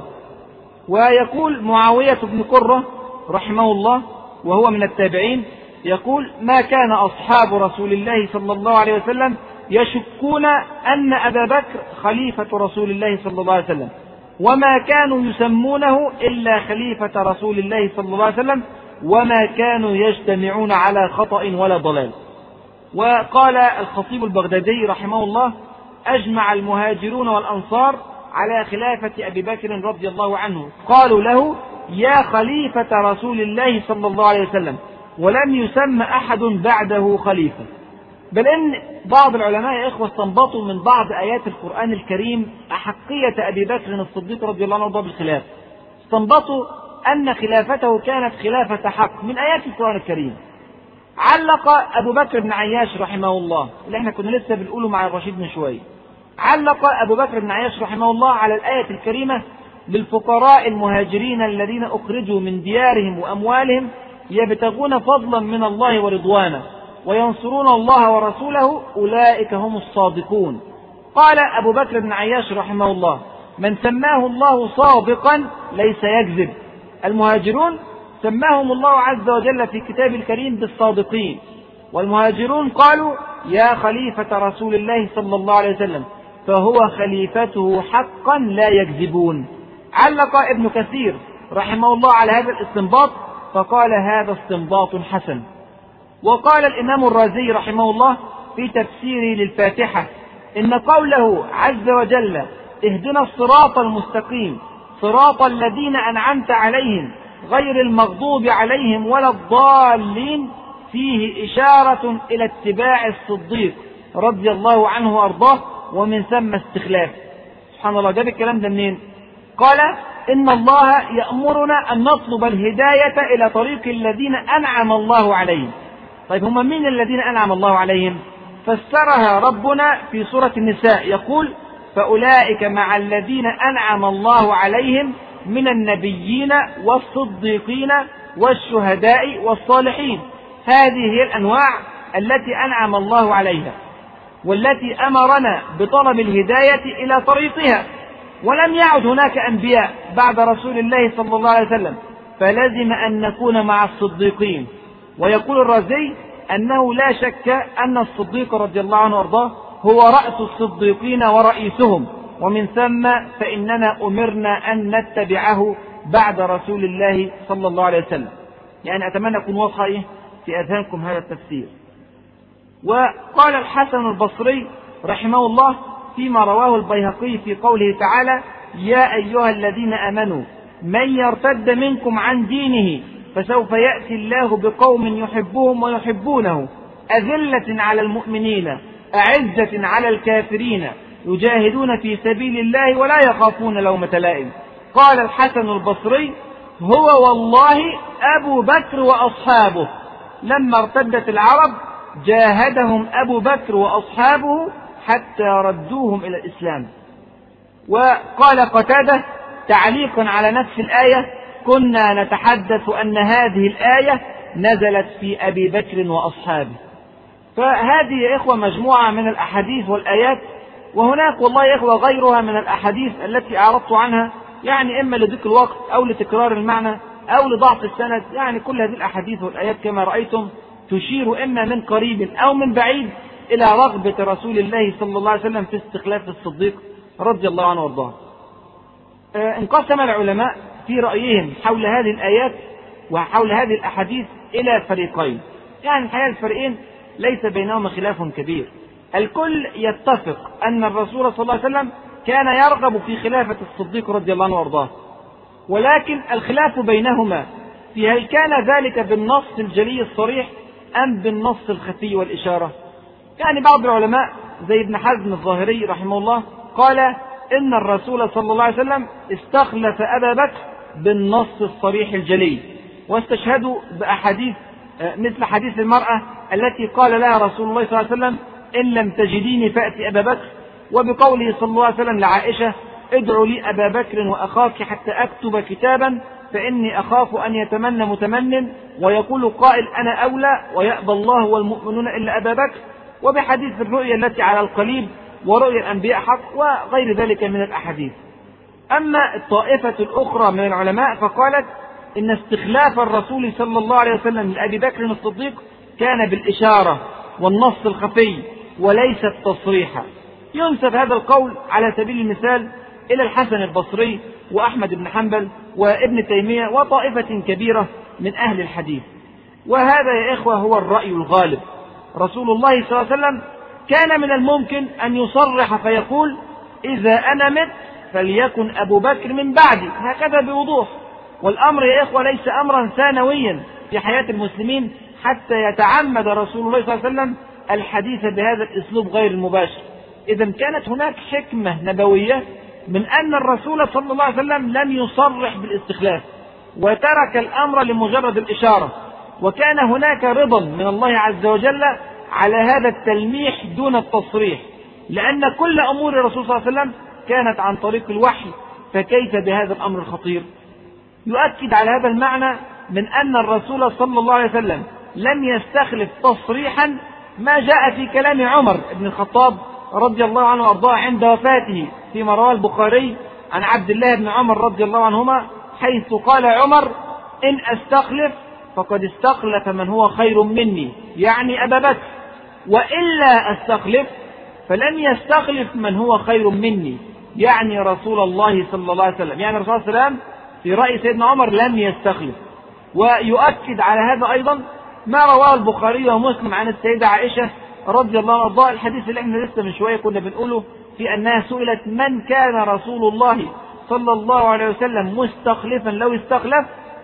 ويقول معاوية بن قرة رحمه الله وهو من التابعين، يقول: ما كان أصحاب رسول الله صلى الله عليه وسلم يشكون أن أبا بكر خليفة رسول الله صلى الله عليه وسلم، وما كانوا يسمونه إلا خليفة رسول الله صلى الله عليه وسلم، وما كانوا يجتمعون على خطأ ولا ضلال. وقال الخطيب البغدادي رحمه الله: أجمع المهاجرون والأنصار على خلافة أبي بكر رضي الله عنه، قالوا له: يا خليفة رسول الله صلى الله عليه وسلم، ولم يسمى أحد بعده خليفة. بل إن بعض العلماء يا إخوة استنبطوا من بعض آيات القرآن الكريم أحقية أبي بكر الصديق رضي الله عنه بالخلافة. استنبطوا أن خلافته كانت خلافة حق من آيات القرآن الكريم. علق أبو بكر بن عياش رحمه الله، اللي احنا كنا لسه بنقوله مع الرشيد من شوية، علق أبو بكر بن عياش رحمه الله على الآية الكريمة: للفقراء المهاجرين الذين أخرجوا من ديارهم وأموالهم يبتغون فضلا من الله ورضوانه وينصرون الله ورسوله أولئك هم الصادقون. قال أبو بكر بن عياش رحمه الله: من سماه الله صادقا ليس يكذب. المهاجرون سماهم الله عز وجل في كتاب الكريم بالصادقين، والمهاجرون قالوا يا خليفة رسول الله صلى الله عليه وسلم، فهو خليفته حقا لا يكذبون. علق ابن كثير رحمه الله على هذا الاستنباط فقال هذا استنباط حسن. وقال الإمام الرازي رحمه الله في تفسيره للفاتحة إن قوله عز وجل اهدنا الصراط المستقيم صراط الذين أنعمت عليهم غير المغضوب عليهم ولا الضالين فيه إشارة إلى اتباع الصديق رضي الله عنه وأرضاه، ومن ثم استخلاف. سبحان الله، جاب الكلام ده منين؟ قال إن الله يأمرنا أن نطلب الهداية إلى طريق الذين أنعم الله عليهم. طيب هم مين الذين أنعم الله عليهم؟ فسرها ربنا في سورة النساء يقول فأولئك مع الذين أنعم الله عليهم من النبيين والصديقين والشهداء والصالحين. هذه هي الأنواع التي أنعم الله عليها والتي أمرنا بطلب الهداية إلى طريقها، ولم يعد هناك أنبياء بعد رسول الله صلى الله عليه وسلم، فلازم أن نكون مع الصديقين. ويقول الرازي أنه لا شك أن الصديق رضي الله عنه وارضاه هو رأس الصديقين ورئيسهم، ومن ثم فإننا أمرنا أن نتبعه بعد رسول الله صلى الله عليه وسلم. يعني أتمنى أكون واضحة إيه في أذهانكم هذا التفسير. وقال الحسن البصري رحمه الله فيما رواه البيهقي في قوله تعالى يا أيها الذين آمنوا من يرتد منكم عن دينه فسوف يأتي الله بقوم يحبهم ويحبونه أذلة على المؤمنين أعزة على الكافرين يجاهدون في سبيل الله ولا يخافون لومة لائم. قال الحسن البصري هو والله أبو بكر وأصحابه، لما ارتدت العرب جاهدهم أبو بكر وأصحابه حتى ردوهم إلى الإسلام. وقال قتادة تعليقا على نفس الآية كنا نتحدث أن هذه الآية نزلت في أبي بكر وأصحابه. فهذه يا إخوة مجموعة من الأحاديث والآيات، وهناك والله يا إخوة غيرها من الأحاديث التي أعرضت عنها، يعني إما لضيق الوقت أو لتكرار المعنى أو لضعف السند. يعني كل هذه الأحاديث والآيات كما رأيتم تشير إما من قريب أو من بعيد إلى رغبة رسول الله صلى الله عليه وسلم في استخلاف الصديق رضي الله عنه وارضاه. انقسم العلماء في رأيهم حول هذه الآيات وحول هذه الأحاديث إلى فريقين. يعني الحقيقة الفريقين ليس بينهما خلاف كبير، الكل يتفق أن الرسول صلى الله عليه وسلم كان يرغب في خلافة الصديق رضي الله عنه وارضاه، ولكن الخلاف بينهما في هل كان ذلك بالنص الجلي الصريح أم بالنص الخفي والإشارة. يعني بعض العلماء زي ابن حزم الظاهري رحمه الله قال إن الرسول صلى الله عليه وسلم استخلف أبا بكر بالنص الصريح الجلي، واستشهدوا بأحاديث مثل حديث المرأة التي قال لها رسول الله صلى الله عليه وسلم إن لم تجديني فأتي أبا بكر، وبقوله صلى الله عليه وسلم لعائشة ادعوا لي أبا بكر وأخاك حتى أكتب كتابا فإني أخاف أن يتمنى متمن ويقول قائل أنا أولى ويأبى الله والمؤمنون إلا أبا بكر، وبحديث الرؤيا التي على القليب ورؤيا الأنبياء حق وغير ذلك من الأحاديث. أما الطائفة الأخرى من العلماء فقالت إن استخلاف الرسول صلى الله عليه وسلم لأبي بكر الصديق كان بالإشارة والنص الخفي وليس التصريح. ينسب هذا القول على سبيل المثال إلى الحسن البصري وأحمد بن حنبل وابن تيمية وطائفة كبيرة من أهل الحديث. وهذا يا إخوة هو الرأي الغالب. رسول الله صلى الله عليه وسلم كان من الممكن أن يصرح فيقول إذا أنا مت فليكن أبو بكر من بعدي، هكذا بوضوح. والأمر يا إخوة ليس أمرا ثانويا في حياة المسلمين حتى يتعمد رسول الله صلى الله عليه وسلم الحديث بهذا الأسلوب غير المباشر. إذا كانت هناك حكمة نبوية من أن الرسول صلى الله عليه وسلم لم يصرح بالاستخلاف وترك الأمر لمجرد الإشارة، وكان هناك رضا من الله عز وجل على هذا التلميح دون التصريح، لأن كل أمور الرسول صلى الله عليه وسلم كانت عن طريق الوحي، فكيف بهذا الأمر الخطير؟ يؤكد على هذا المعنى من أن الرسول صلى الله عليه وسلم لم يستخلف تصريحا ما جاء في كلام عمر بن الخطاب رضي الله عنه وارضاه عند وفاته فيما رواه البخاري عن عبد الله بن عمر رضي الله عنهما حيث قال عمر: إن أستخلف فقد استخلف من هو خير مني، يعني أبا بكر، وإلا أستخلف فلن يستخلف من هو خير مني، يعني رسول الله صلى الله عليه وسلم. يعني الرسول صلى الله عليه وسلم في رأي سيدنا عمر لم يستخلف. ويؤكد على هذا أيضا ما رواه البخاري ومسلم عن السيدة عائشة رضي الله عنها، الحديث اللي احنا لسه من شوية كنا بنقوله، في أنها سئلت: من كان رسول الله صلى الله عليه وسلم مستخلفا لو استخلف؟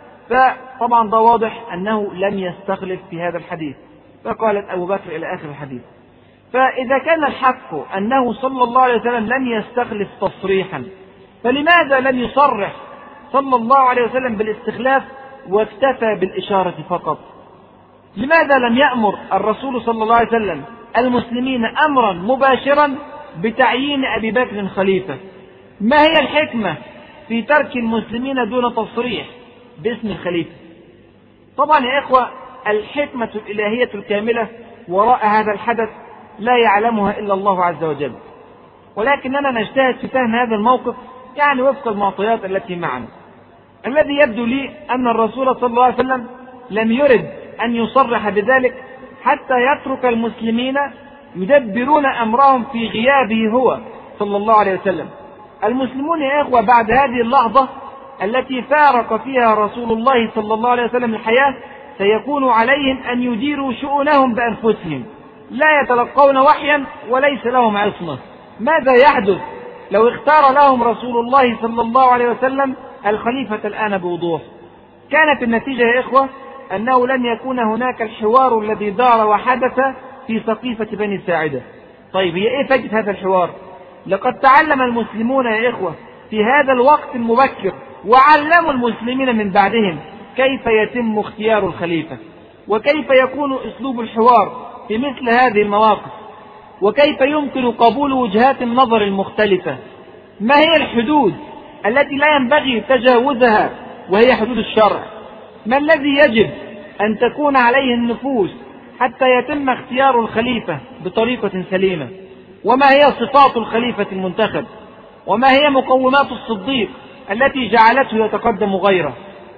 فطبعا ده واضح أنه لم يستخلف في هذا الحديث، فقالت أبو بكر إلى آخر الحديث. فإذا كان الحق أنه صلى الله عليه وسلم لم يستخلف تصريحا، فلماذا لم يصرح صلى الله عليه وسلم بالاستخلاف واكتفى بالإشارة فقط؟ لماذا لم يأمر الرسول صلى الله عليه وسلم المسلمين أمرا مباشرا بتعيين أبي بكر خليفة؟ ما هي الحكمة في ترك المسلمين دون تصريح باسم الخليفة؟ طبعا يا إخوة، الحكمة الإلهية الكاملة وراء هذا الحدث لا يعلمها إلا الله عز وجل، ولكننا نجتهد في فهم هذا الموقف يعني وفق المعطيات التي معنا. الذي يبدو لي أن الرسول صلى الله عليه وسلم لم يرد أن يصرح بذلك حتى يترك المسلمين يدبرون أمرهم في غيابه هو صلى الله عليه وسلم. المسلمون يا إخوة بعد هذه اللحظة التي فارق فيها رسول الله صلى الله عليه وسلم الحياة سيكون عليهم أن يديروا شؤونهم بأنفسهم، لا يتلقون وحيا وليس لهم عصمة. ماذا يحدث لو اختار لهم رسول الله صلى الله عليه وسلم الخليفة الآن بوضوح؟ كانت النتيجة يا إخوة أنه لن يكون هناك الحوار الذي دار وحدث في سقيفة بني ساعدة. طيب هي إيه فائدة هذا الحوار؟ لقد تعلم المسلمون يا إخوة في هذا الوقت المبكر وعلموا المسلمين من بعدهم كيف يتم اختيار الخليفة، وكيف يكون أسلوب الحوار في مثل هذه المواقف، وكيف يمكن قبول وجهات النظر المختلفة. ما هي الحدود التي لا ينبغي تجاوزها وهي حدود الشرع؟ ما الذي يجب أن تكون عليه النفوس حتى يتم اختيار الخليفة بطريقة سليمة؟ وما هي صفات الخليفة المنتخب؟ وما هي مقومات الصديق التي جعلته يتقدم غيره؟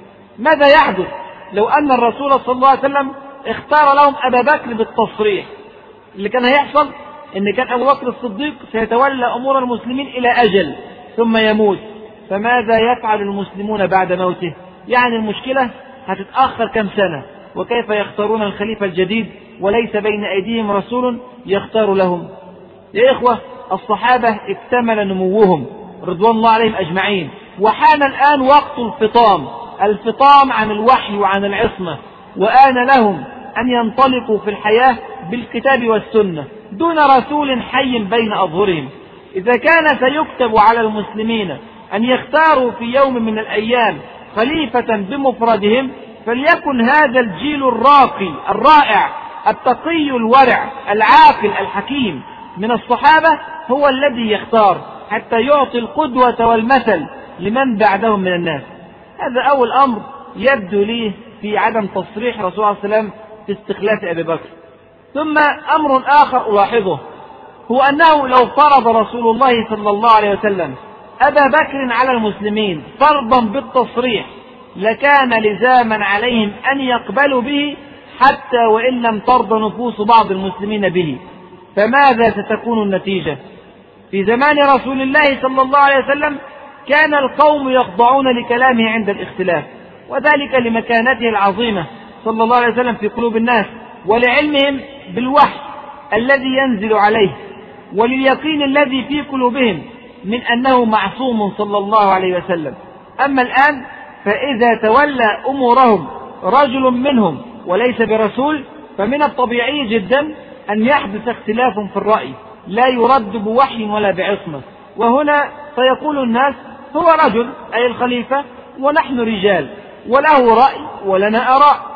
ماذا يحدث لو أن الرسول صلى الله عليه وسلم اختار لهم أبا بكر بالتصريح؟ اللي كان هيحصل إن كان أبو بكر الصديق سيتولى أمور المسلمين إلى أجل ثم يموت، فماذا يفعل المسلمون بعد موته؟ يعني المشكلة هتتأخر كم سنة، وكيف يختارون الخليفة الجديد وليس بين أيديهم رسول يختار لهم؟ يا إخوة، الصحابة اكتمل نموهم رضوان الله عليهم أجمعين، وحان الآن وقت الفطام، الفطام عن الوحي وعن العصمة، وآن لهم أن ينطلقوا في الحياة بالكتاب والسنة دون رسول حي بين أظهرهم. إذا كان سيكتب على المسلمين أن يختاروا في يوم من الأيام خليفة بمفردهم، فليكن هذا الجيل الراقي الرائع التقي الورع العاقل الحكيم من الصحابة هو الذي يختار حتى يعطي القدوة والمثل لمن بعدهم من الناس. هذا أول أمر يبدو لي في عدم تصريح رسول الله صلى الله عليه وسلم في استخلاف أبي بكر. ثم أمر آخر ألاحظه هو أنه لو فرض رسول الله صلى الله عليه وسلم أبا بكر على المسلمين فرضا بالتصريح لكان لزاما عليهم أن يقبلوا به حتى وإن لم ترضى نفوس بعض المسلمين به. فماذا ستكون النتيجة؟ في زمان رسول الله صلى الله عليه وسلم كان القوم يخضعون لكلامه عند الاختلاف، وذلك لمكانته العظيمة صلى الله عليه وسلم في قلوب الناس، ولعلمهم بالوحي الذي ينزل عليه، ولليقين الذي في قلوبهم من أنه معصوم صلى الله عليه وسلم. أما الآن فإذا تولى أمورهم رجل منهم وليس برسول، فمن الطبيعي جدا أن يحدث اختلاف في الرأي لا يرد بوحي ولا بعصمة. وهنا سيقول الناس هو رجل أي الخليفة ونحن رجال، وله رأي ولنا آراء،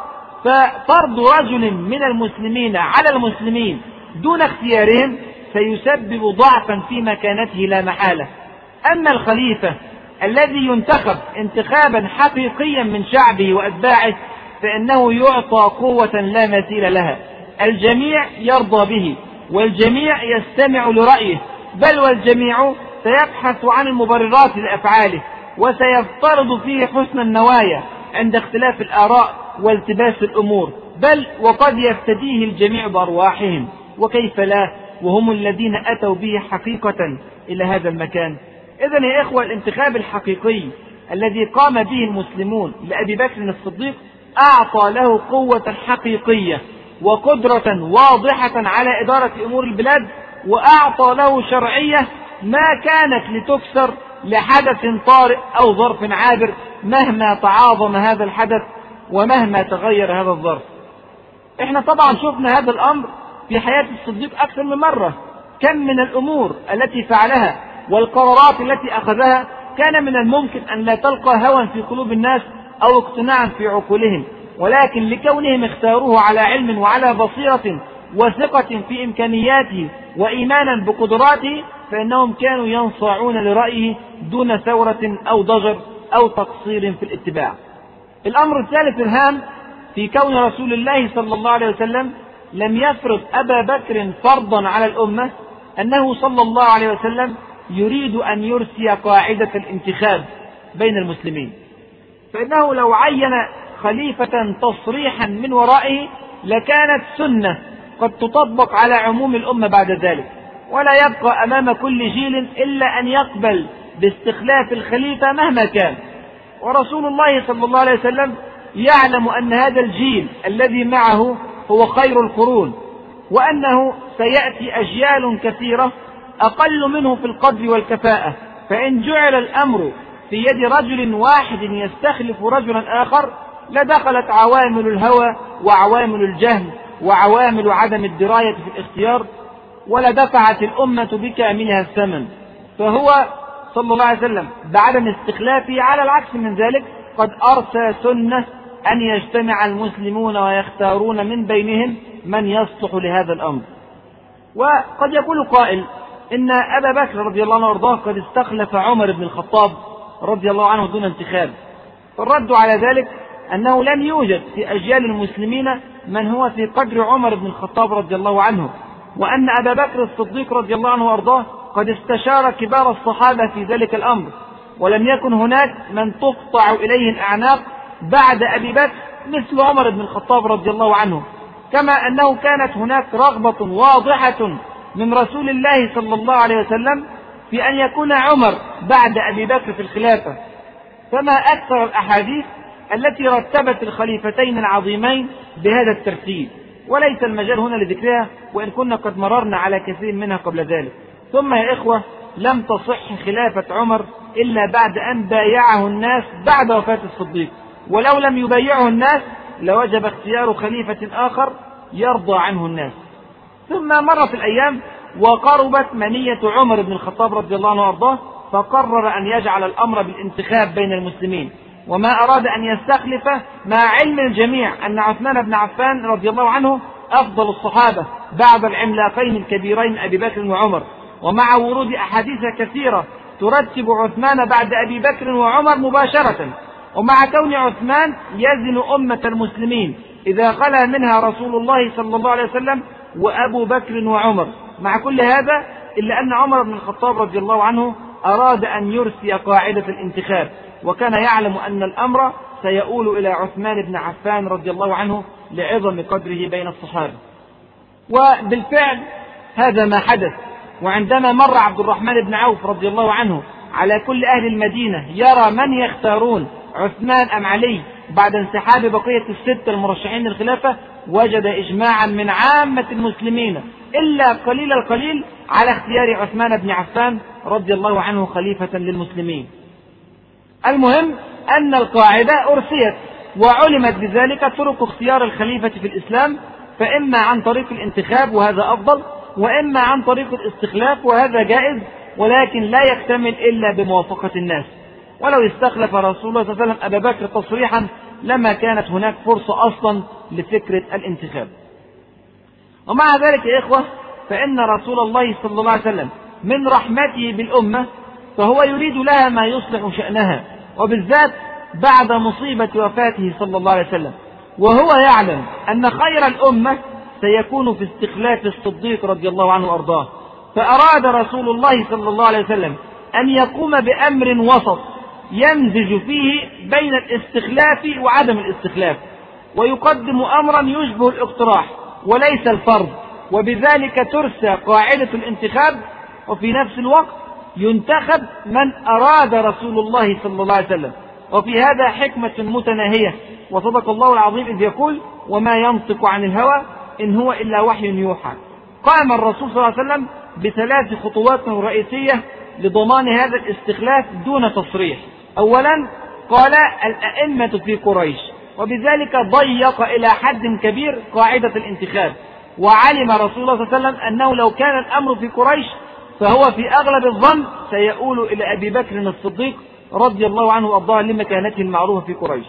ففرض رجل من المسلمين على المسلمين دون اختيارهم سيسبب ضعفا في مكانته لا محالة. أما الخليفة الذي ينتخب انتخابا حقيقيا من شعبه وأتباعه فإنه يعطى قوة لا مثيل لها، الجميع يرضى به والجميع يستمع لرأيه، بل والجميع سيبحث عن المبررات لأفعاله، وسيفترض فيه حسن النوايا عند اختلاف الآراء والتباس الأمور، بل وقد يفتديه الجميع بأرواحهم، وكيف لا وهم الذين أتوا به حقيقة إلى هذا المكان. إذن يا إخوة، الانتخاب الحقيقي الذي قام به المسلمون لأبي بكر الصديق أعطى له قوة حقيقية وقدرة واضحة على إدارة أمور البلاد، وأعطى له شرعية ما كانت لتكسر لحدث طارئ أو ظرف عابر مهما تعاظم هذا الحدث ومهما تغير هذا الظرف. احنا طبعا شفنا هذا الأمر في حياة الصديق أكثر من مرة. كم من الأمور التي فعلها والقرارات التي أخذها كان من الممكن أن لا تلقى هوى في قلوب الناس أو اقتناعا في عقولهم، ولكن لكونهم اختاروه على علم وعلى بصيرة وثقة في إمكانياته وإيمانا بقدراته، فإنهم كانوا ينصاعون لرأيه دون ثورة أو ضجر أو تقصير في الاتباع. الأمر الثالث الهام في كون رسول الله صلى الله عليه وسلم لم يفرض أبا بكر فرضا على الأمة أنه صلى الله عليه وسلم يريد أن يرسي قاعدة الانتخاب بين المسلمين، فإنه لو عين خليفة تصريحا من ورائه لكانت سنة قد تطبق على عموم الأمة بعد ذلك، ولا يبقى أمام كل جيل إلا أن يقبل باستخلاف الخليفة مهما كان. ورسول الله صلى الله عليه وسلم يعلم أن هذا الجيل الذي معه هو خير القرون، وأنه سيأتي أجيال كثيرة أقل منه في القدر والكفاءة، فإن جعل الأمر في يد رجل واحد يستخلف رجلا آخر لدخلت عوامل الهوى وعوامل الجهل وعوامل عدم الدراية في الاختيار، ولدفعت الأمة بكاملها الثمن. فهو صلى الله عليه وسلم بعدم استخلافه على العكس من ذلك قد أرسى سنة أن يجتمع المسلمون ويختارون من بينهم من يصلح لهذا الأمر. وقد يقول قائل إن أبا بكر رضي الله عنه وارضاه قد استخلف عمر بن الخطاب رضي الله عنه دون انتخاب، فالرد على ذلك أنه لم يوجد في أجيال المسلمين من هو في قدر عمر بن الخطاب رضي الله عنه، وأن أبا بكر الصديق رضي الله عنه وارضاه قد استشار كبار الصحابة في ذلك الأمر، ولم يكن هناك من تقطع إليه الأعناق بعد أبي بكر مثل عمر بن الخطاب رضي الله عنه، كما أنه كانت هناك رغبة واضحة من رسول الله صلى الله عليه وسلم في أن يكون عمر بعد أبي بكر في الخلافة. فما أكثر الأحاديث التي رتبت الخليفتين العظيمين بهذا الترتيب، وليس المجال هنا لذكرها وإن كنا قد مررنا على كثير منها قبل ذلك. ثم يا إخوة، لم تصح خلافة عمر إلا بعد أن بايعه الناس بعد وفاة الصديق، ولو لم يبايعه الناس لوجب اختيار خليفة آخر يرضى عنه الناس. ثم مرت الأيام وقربت منية عمر بن الخطاب رضي الله عنه وارضاه، فقرر أن يجعل الأمر بالانتخاب بين المسلمين، وما أراد أن يستخلفه مع علم الجميع أن عثمان بن عفان رضي الله عنه أفضل الصحابة بعد العملاقين الكبيرين أبي بكر وعمر، ومع ورود أحاديث كثيرة ترتب عثمان بعد أبي بكر وعمر مباشرة، ومع كون عثمان يزن أمة المسلمين إذا خلا منها رسول الله صلى الله عليه وسلم وأبو بكر وعمر. مع كل هذا إلا أن عمر بن الخطاب رضي الله عنه أراد أن يرسي قاعدة الانتخاب، وكان يعلم أن الأمر سيؤول إلى عثمان بن عفان رضي الله عنه لعظم قدره بين الصحابة. وبالفعل هذا ما حدث. وعندما مر عبد الرحمن بن عوف رضي الله عنه على كل أهل المدينة يرى من يختارون عثمان أم علي بعد انسحاب بقية الستة المرشحين للخلافة، وجد إجماعا من عامة المسلمين إلا قليل القليل على اختيار عثمان بن عفان رضي الله عنه خليفة للمسلمين. المهم أن القاعدة أرسيت وعلمت بذلك طرق اختيار الخليفة في الإسلام، فإما عن طريق الانتخاب وهذا أفضل، وإما عن طريق الاستخلاف وهذا جائز، ولكن لا يكتمل إلا بموافقة الناس. ولو استخلف رسول الله صلى الله عليه وسلم أبا بكر تصريحا لما كانت هناك فرصة أصلا لفكرة الانتخاب. ومع ذلك يا إخوة، فإن رسول الله صلى الله عليه وسلم من رحمته بالأمة فهو يريد لها ما يصلح شأنها، وبالذات بعد مصيبة وفاته صلى الله عليه وسلم، وهو يعلم أن خير الأمة سيكون في استخلاف الصديق رضي الله عنه وأرضاه، فأراد رسول الله صلى الله عليه وسلم أن يقوم بأمر وسط يمزج فيه بين الاستخلاف وعدم الاستخلاف، ويقدم أمرا يشبه الاقتراح وليس الفرض، وبذلك ترسى قاعدة الانتخاب، وفي نفس الوقت ينتخب من أراد رسول الله صلى الله عليه وسلم. وفي هذا حكمة متناهية، وصدق الله العظيم إذ يقول: وما ينطق عن الهوى إن هو إلا وحي يوحى. قام الرسول صلى الله عليه وسلم بثلاث خطوات رئيسية لضمان هذا الاستخلاف دون تصريح. أولا قال: الأئمة في قريش، وبذلك ضيق إلى حد كبير قاعدة الانتخاب، وعلم رسول الله صلى الله عليه وسلم أنه لو كان الأمر في قريش فهو في أغلب الظن سيؤول إلى أبي بكر الصديق رضي الله عنه وأرضاه لمكانته المعروفة في قريش.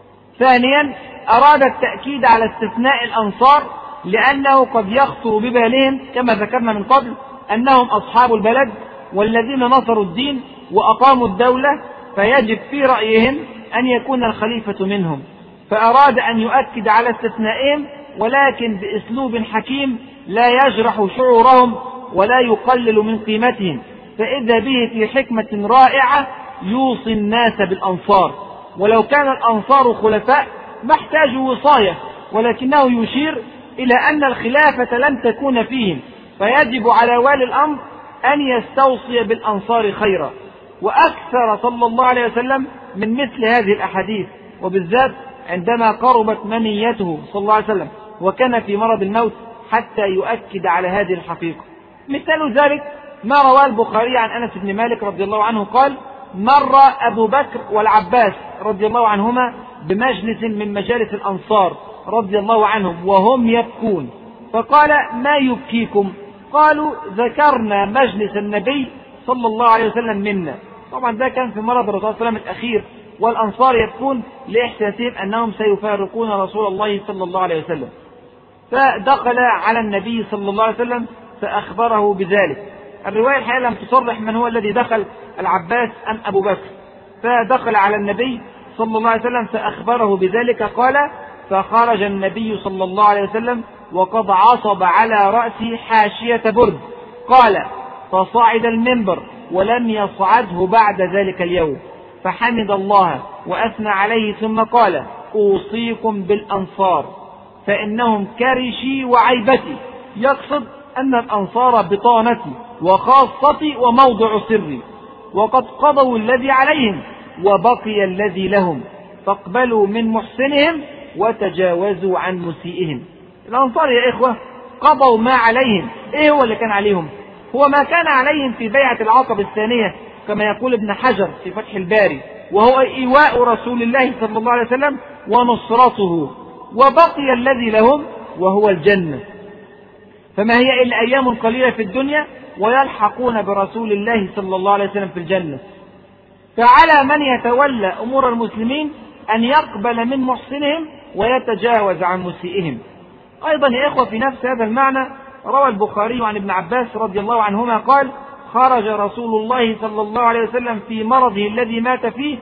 ثانيا أراد التأكيد على استثناء الأنصار، لأنه قد يخطر ببالهم كما ذكرنا من قبل أنهم أصحاب البلد والذين نصروا الدين وأقاموا الدولة، فيجب في رأيهم أن يكون الخليفة منهم، فأراد أن يؤكد على استثنائهم ولكن بأسلوب حكيم لا يجرح شعورهم ولا يقلل من قيمتهم، فإذا به في حكمة رائعة يوصي الناس بالأنصار، ولو كان الأنصار خلفاء ما احتاجوا وصاية، ولكنه يشير إلى أن الخلافة لن تكون فيهم، فيجب على والي الأمر أن يستوصي بالأنصار خيرا. وأكثر صلى الله عليه وسلم من مثل هذه الأحاديث، وبالذات عندما قربت منيته صلى الله عليه وسلم وكان في مرض الموت حتى يؤكد على هذه الحقيقة. مثال ذلك ما رواه البخاري عن أنس بن مالك رضي الله عنه قال: مر أبو بكر والعباس رضي الله عنهما بمجلس من مجالس الأنصار رضي الله عنهم وهم يبكون، فقال: ما يبكيكم؟ قالوا: ذكرنا مجلس النبي صلى الله عليه وسلم منا. طبعا ده كان في مرض الرسول صلى الله عليه وسلم الأخير، والأنصار يبكون لإحساسهم أنهم سيفارقون رسول الله صلى الله عليه وسلم. فدخل على النبي صلى الله عليه وسلم فأخبره بذلك. الرواية الحقيقة لم تصرح من هو الذي دخل، العباس أم أبو بكر. فدخل على النبي صلى الله عليه وسلم فأخبره بذلك. قال: فخرج النبي صلى الله عليه وسلم وقد عصب على رأسه حاشية برد. قال: فصعد المنبر ولم يصعده بعد ذلك اليوم، فحمد الله وأثنى عليه ثم قال: أوصيكم بالأنصار فإنهم كرشي وعيبتي، يقصد أن الأنصار بطانتي وخاصتي وموضع سري، وقد قضوا الذي عليهم وبقي الذي لهم، فاقبلوا من محسنهم وتجاوزوا عن مسيئهم. الأنصار يا إخوة قضوا ما عليهم. إيه هو اللي كان عليهم؟ هو ما كان عليهم في بيعة العقبة الثانية كما يقول ابن حجر في فتح الباري، وهو إيواء رسول الله صلى الله عليه وسلم ونصرته، وبقي الذي لهم وهو الجنة. فما هي إلا أيام قليلة في الدنيا ويلحقون برسول الله صلى الله عليه وسلم في الجنة. فعلى من يتولى أمور المسلمين أن يقبل من محسنهم ويتجاوز عن مسيئهم. أيضا يا إخوة في نفس هذا المعنى روى البخاري عن ابن عباس رضي الله عنهما قال: خرج رسول الله صلى الله عليه وسلم في مرضه الذي مات فيه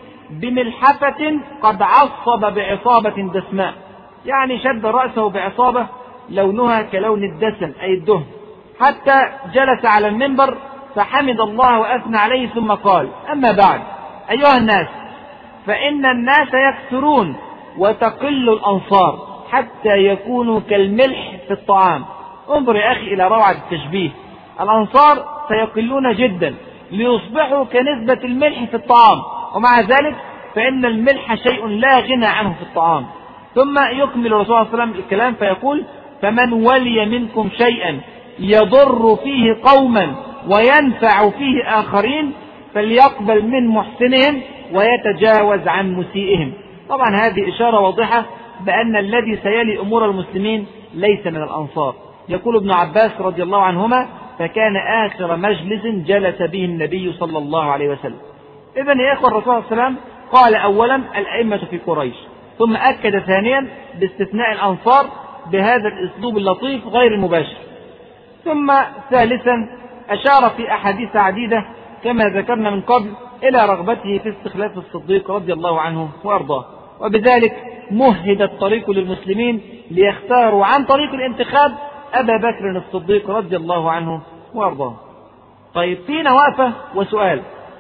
بملحفة قد عصب بعصابة دسماء، يعني شد رأسه بعصابة لونها كلون الدسم أي الدهن، حتى جلس على المنبر فحمد الله وأثنى عليه ثم قال: أما بعد أيها الناس، فإن الناس يكثرون وتقل الأنصار حتى يكونوا كالملح في الطعام. انظر يا أخي إلى روعة التشبيه، الأنصار سيقلون جدا ليصبحوا كنسبة الملح في الطعام، ومع ذلك فإن الملح شيء لا غنى عنه في الطعام. ثم يكمل الرسول صلى الله عليه وسلم الكلام فيقول: فمن ولي منكم شيئا يضر فيه قوما وينفع فيه آخرين فليقبل من محسنهم ويتجاوز عن مسيئهم. طبعا هذه إشارة واضحة بأن الذي سيلي أمور المسلمين ليس من الأنصار. يقول ابن عباس رضي الله عنهما: فكان آخر مجلس جلس به النبي صلى الله عليه وسلم. إذن يا إخوة الرسول صلى الله عليه وسلم قال أولا الأئمة في قريش، ثم أكد ثانيا باستثناء الأنصار بهذا الأسلوب اللطيف غير المباشر، ثم ثالثا أشار في أحاديث عديدة كما ذكرنا من قبل إلى رغبته في استخلاف الصديق رضي الله عنه وأرضاه، وبذلك مهد الطريق للمسلمين ليختاروا عن طريق الانتخاب أبا بكر الصديق رضي الله عنه وأرضاه. طيب فينا وقفة وسؤال: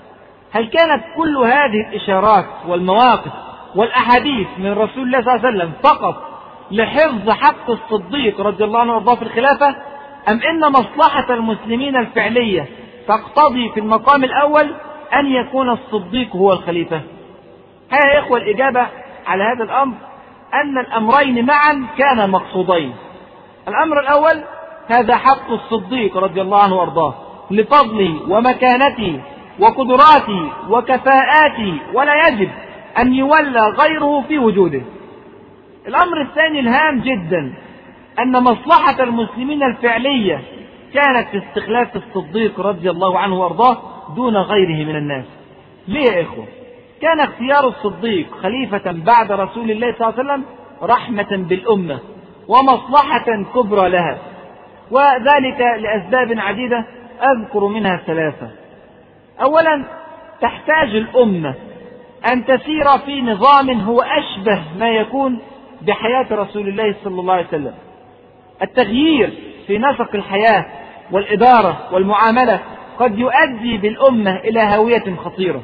هل كانت كل هذه الإشارات والمواقف والأحاديث من رسول الله صلى الله عليه وسلم فقط لحفظ حق الصديق رضي الله عنه وارضاه في الخلافة، أم إن مصلحة المسلمين الفعلية تقتضي في المقام الأول أن يكون الصديق هو الخليفة؟ ها يا إخوة الإجابة على هذا الأمر أن الأمرين معا كانا مقصودين. الأمر الأول هذا حق الصديق رضي الله عنه وارضاه لفضله ومكانته وقدراته وكفاءاته، ولا يجب أن يولى غيره في وجوده. الأمر الثاني الهام جدا أن مصلحة المسلمين الفعلية كانت في استخلاف الصديق رضي الله عنه وارضاه دون غيره من الناس. ليه يا إخوة؟ كان اختيار الصديق خليفة بعد رسول الله صلى الله عليه وسلم رحمة بالأمة ومصلحة كبرى لها، وذلك لأسباب عديدة أذكر منها ثلاثة. أولا، تحتاج الأمة أن تسير في نظام هو أشبه ما يكون بحياة رسول الله صلى الله عليه وسلم. التغيير في نسق الحياة والإدارة والمعاملة قد يؤدي بالأمة إلى هوية خطيرة،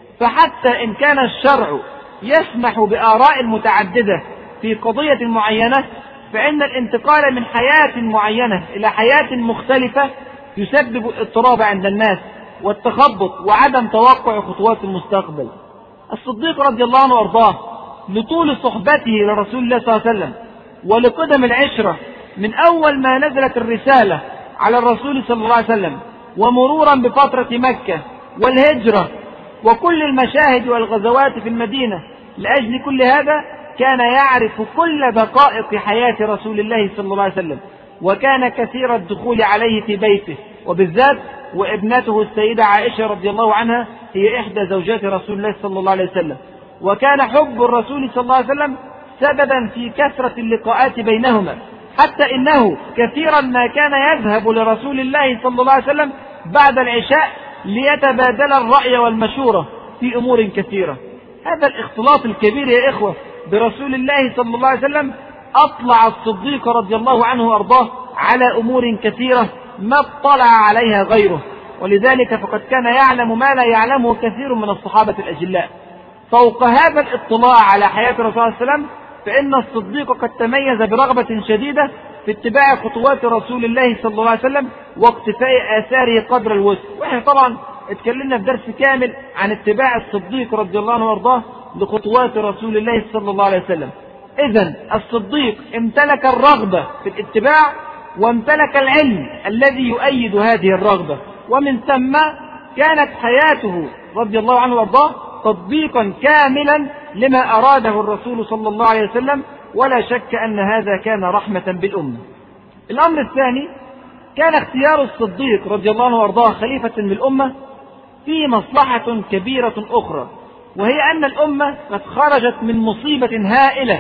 فحتى إن كان الشرع يسمح بآراء متعددة في قضية معينة، فإن الانتقال من حياة معينة إلى حياة مختلفة يسبب الاضطراب عند الناس والتخبط وعدم توقع خطوات المستقبل. الصديق رضي الله عنه وارضاه لطول صحبته لرسول الله صلى الله عليه وسلم ولقدم العشرة من أول ما نزلت الرسالة على الرسول صلى الله عليه وسلم، ومرورا بفترة مكة والهجرة وكل المشاهد والغزوات في المدينة، لأجل كل هذا كان يعرف كل دقائق حياة رسول الله صلى الله عليه وسلم، وكان كثير الدخول عليه في بيته، وبالذات وابنته السيدة عائشة رضي الله عنها هي إحدى زوجات رسول الله صلى الله عليه وسلم. وكان حب الرسول صلى الله عليه وسلم سببا في كثرة اللقاءات بينهما، حتى إنه كثيرا ما كان يذهب لرسول الله صلى الله عليه وسلم بعد العشاء ليتبادل الرأي والمشورة في أمور كثيرة. هذا الاختلاط الكبير يا إخوة برسول الله صلى الله عليه وسلم أطلع الصديق رضي الله عنه وأرضاه على أمور كثيرة ما اطلع عليها غيره، ولذلك فقد كان يعلم ما لا يعلمه كثير من الصحابة الأجلاء. فوق هذا الاطلاع على حياة الرسول صلى الله عليه وسلم، فإن الصديق قد تميز برغبة شديدة في اتباع خطوات رسول الله صلى الله عليه وسلم واقتفاء آثاره قدر الوسع. وإحنا طبعا اتكلمنا في درس كامل عن اتباع الصديق رضي الله عنه وارضاه لخطوات رسول الله صلى الله عليه وسلم. إذن الصديق امتلك الرغبة في الاتباع وامتلك العلم الذي يؤيد هذه الرغبة، ومن ثم كانت حياته رضي الله عنه وارضاه تطبيقا كاملا لما أراده الرسول صلى الله عليه وسلم، ولا شك أن هذا كان رحمة بالأمة. الأمر الثاني، كان اختيار الصديق رضي الله عنه وارضاه خليفة بالأمة فيه مصلحة كبيرة أخرى، وهي أن الأمة قد خرجت من مصيبة هائلة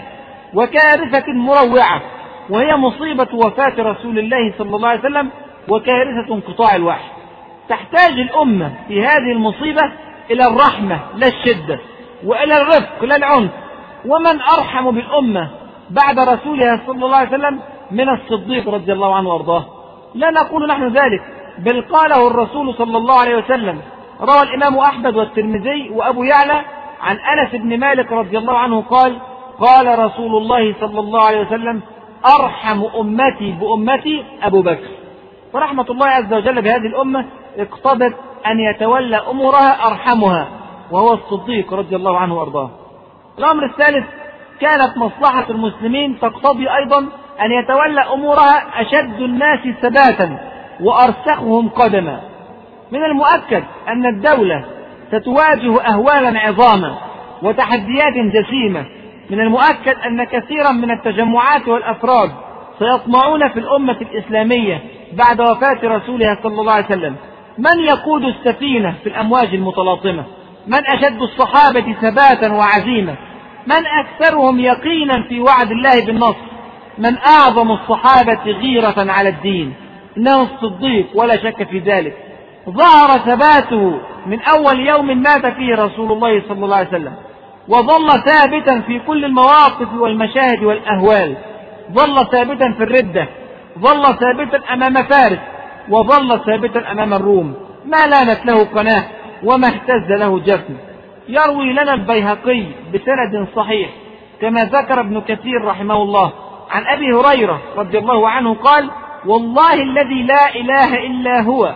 وكارثة مروعة، وهي مصيبة وفاة رسول الله صلى الله عليه وسلم وكارثة انقطاع الوحي. تحتاج الأمة في هذه المصيبة إلى الرحمة لا الشدة، وإلى الرفق لا العنف. ومن أرحم بالأمة بعد رسولها صلى الله عليه وسلم من الصديق رضي الله عنه وارضاه؟ لا نقول نحن ذلك، بل قاله الرسول صلى الله عليه وسلم. روى الإمام أحمد والترمذي وأبو يعلى عن أنس بن مالك رضي الله عنه قال: قال رسول الله صلى الله عليه وسلم: أرحم أمتي بأمتي أبو بكر. ورحمة الله عز وجل بهذه الأمة اقتضت أن يتولى أمورها أرحمها، وهو الصديق رضي الله عنه وارضاه. الأمر الثالث، كانت مصلحة المسلمين تقتضي أيضا أن يتولى أمورها أشد الناس ثباتا وأرسخهم قدما. من المؤكد أن الدولة ستواجه أهوالا عظاما وتحديات جسيمة. من المؤكد أن كثيرا من التجمعات والأفراد سيطمعون في الأمة الإسلامية بعد وفاة رسولها صلى الله عليه وسلم. من يقود السفينة في الأمواج المتلاطمة؟ من أشد الصحابة ثباتا وعزيمة؟ من أكثرهم يقينا في وعد الله بالنصر؟ من أعظم الصحابة غيرة على الدين؟ إنه الصديق ولا شك في ذلك. ظهر ثباته من أول يوم مات فيه رسول الله صلى الله عليه وسلم، وظل ثابتا في كل المواقف والمشاهد والأهوال. ظل ثابتا في الردة، ظل ثابتا أمام فارس، وظل ثابتا أمام الروم، ما لانت له قناة وما اهتز له جفن. يروي لنا البيهقي بسند صحيح كما ذكر ابن كثير رحمه الله عن أبي هريرة رضي الله عنه قال: والله الذي لا إله إلا هو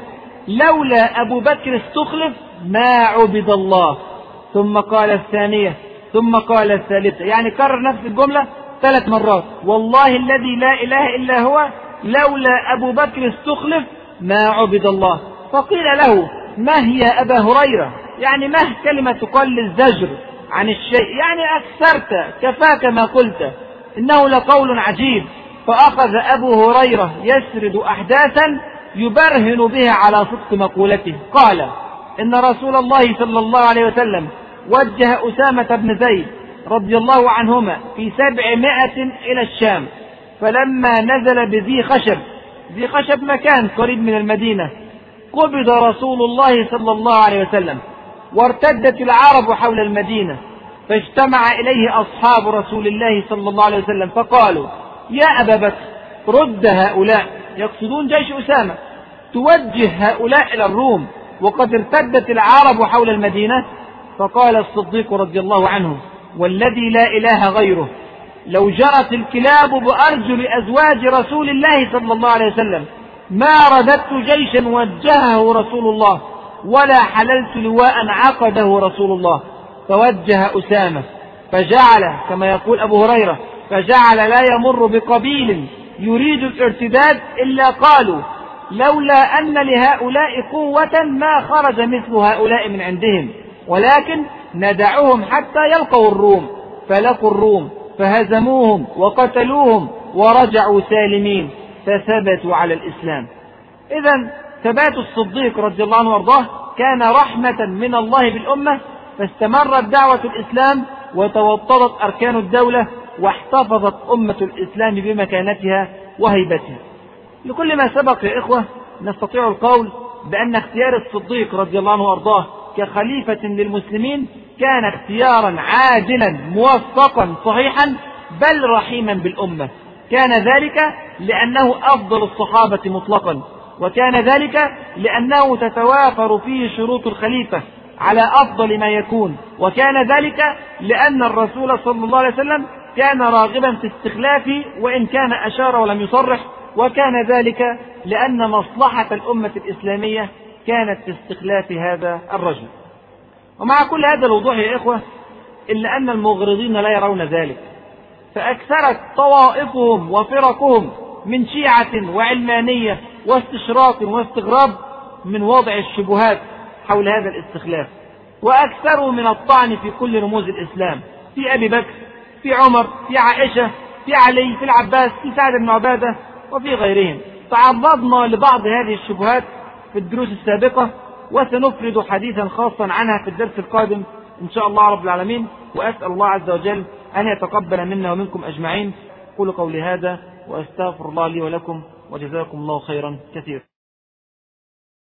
لولا أبو بكر استخلف ما عبد الله. ثم قال الثانية ثم قال الثالثة، يعني كرر نفس الجملة ثلاث مرات: والله الذي لا إله إلا هو لولا أبو بكر استخلف ما عبد الله. فقيل له: ما هي أبا هريرة؟ يعني ما كلمة تقال للزجر عن الشيء، يعني أكثرت كفاك ما قلت، إنه لقول عجيب. فأخذ أبو هريرة يسرد أحداثا يبرهن بها على صدق مقولته. قال: إن رسول الله صلى الله عليه وسلم وجه أسامة بن زيد رضي الله عنهما في سبعمائة إلى الشام، فلما نزل بذي خشب، ذي خشب مكان قريب من المدينة، قبض رسول الله صلى الله عليه وسلم، وارتدت العرب حول المدينة، فاجتمع إليه أصحاب رسول الله صلى الله عليه وسلم فقالوا: يا أبا بكر رد هؤلاء، يقصدون جيش أسامة، توجه هؤلاء إلى الروم وقد ارتدت العرب حول المدينة. فقال الصديق رضي الله عنه: والذي لا إله غيره لو جرت الكلاب بأرجل أزواج رسول الله صلى الله عليه وسلم ما رددت جيشا وجهه رسول الله ولا حللت لواء عقده رسول الله. فوجه أسامة فجعل كما يقول أبو هريرة فجعل لا يمر بقبيل يريد الارتداد إلا قالوا: لولا أن لهؤلاء قوة ما خرج مثل هؤلاء من عندهم، ولكن ندعوهم حتى يلقوا الروم. فلقوا الروم فهزموهم وقتلوهم ورجعوا سالمين، فثبتوا على الإسلام. إذن ثبات الصديق رضي الله عنه وارضاه كان رحمة من الله بالأمة، فاستمرت دعوة الإسلام وتوطدت أركان الدولة واحتفظت أمة الإسلام بمكانتها وهيبتها. لكل ما سبق يا إخوة نستطيع القول بأن اختيار الصديق رضي الله عنه وارضاه كخليفة للمسلمين كان اختيارا عادلا موفقا صحيحا بل رحيما بالأمة. كان ذلك لأنه أفضل الصحابة مطلقا، وكان ذلك لأنه تتوافر فيه شروط الخليفة على أفضل ما يكون، وكان ذلك لأن الرسول صلى الله عليه وسلم كان راغبا في استخلافه وإن كان أشار ولم يصرح، وكان ذلك لأن مصلحة الأمة الإسلامية كانت في استخلاف هذا الرجل. ومع كل هذا الوضوح يا إخوة إلا أن المغرضين لا يرون ذلك، فأكثرت طوائفهم وفرقهم من شيعة وعلمانية واستشراق واستغراب من وضع الشبهات حول هذا الاستخلاف، وأكثروا من الطعن في كل رموز الإسلام، في أبي بكر، في عمر، في عائشة، في علي، في العباس، في سعد بن عبادة وفي غيرهم. تعرضنا لبعض هذه الشبهات في الدروس السابقة، وسنفرد حديثا خاصا عنها في الدرس القادم إن شاء الله رب العالمين. وأسأل الله عز وجل أن يتقبل منا ومنكم أجمعين. قولوا قولي هذا وأستغفر الله لي ولكم، وجزاكم الله خيرا كثيرا.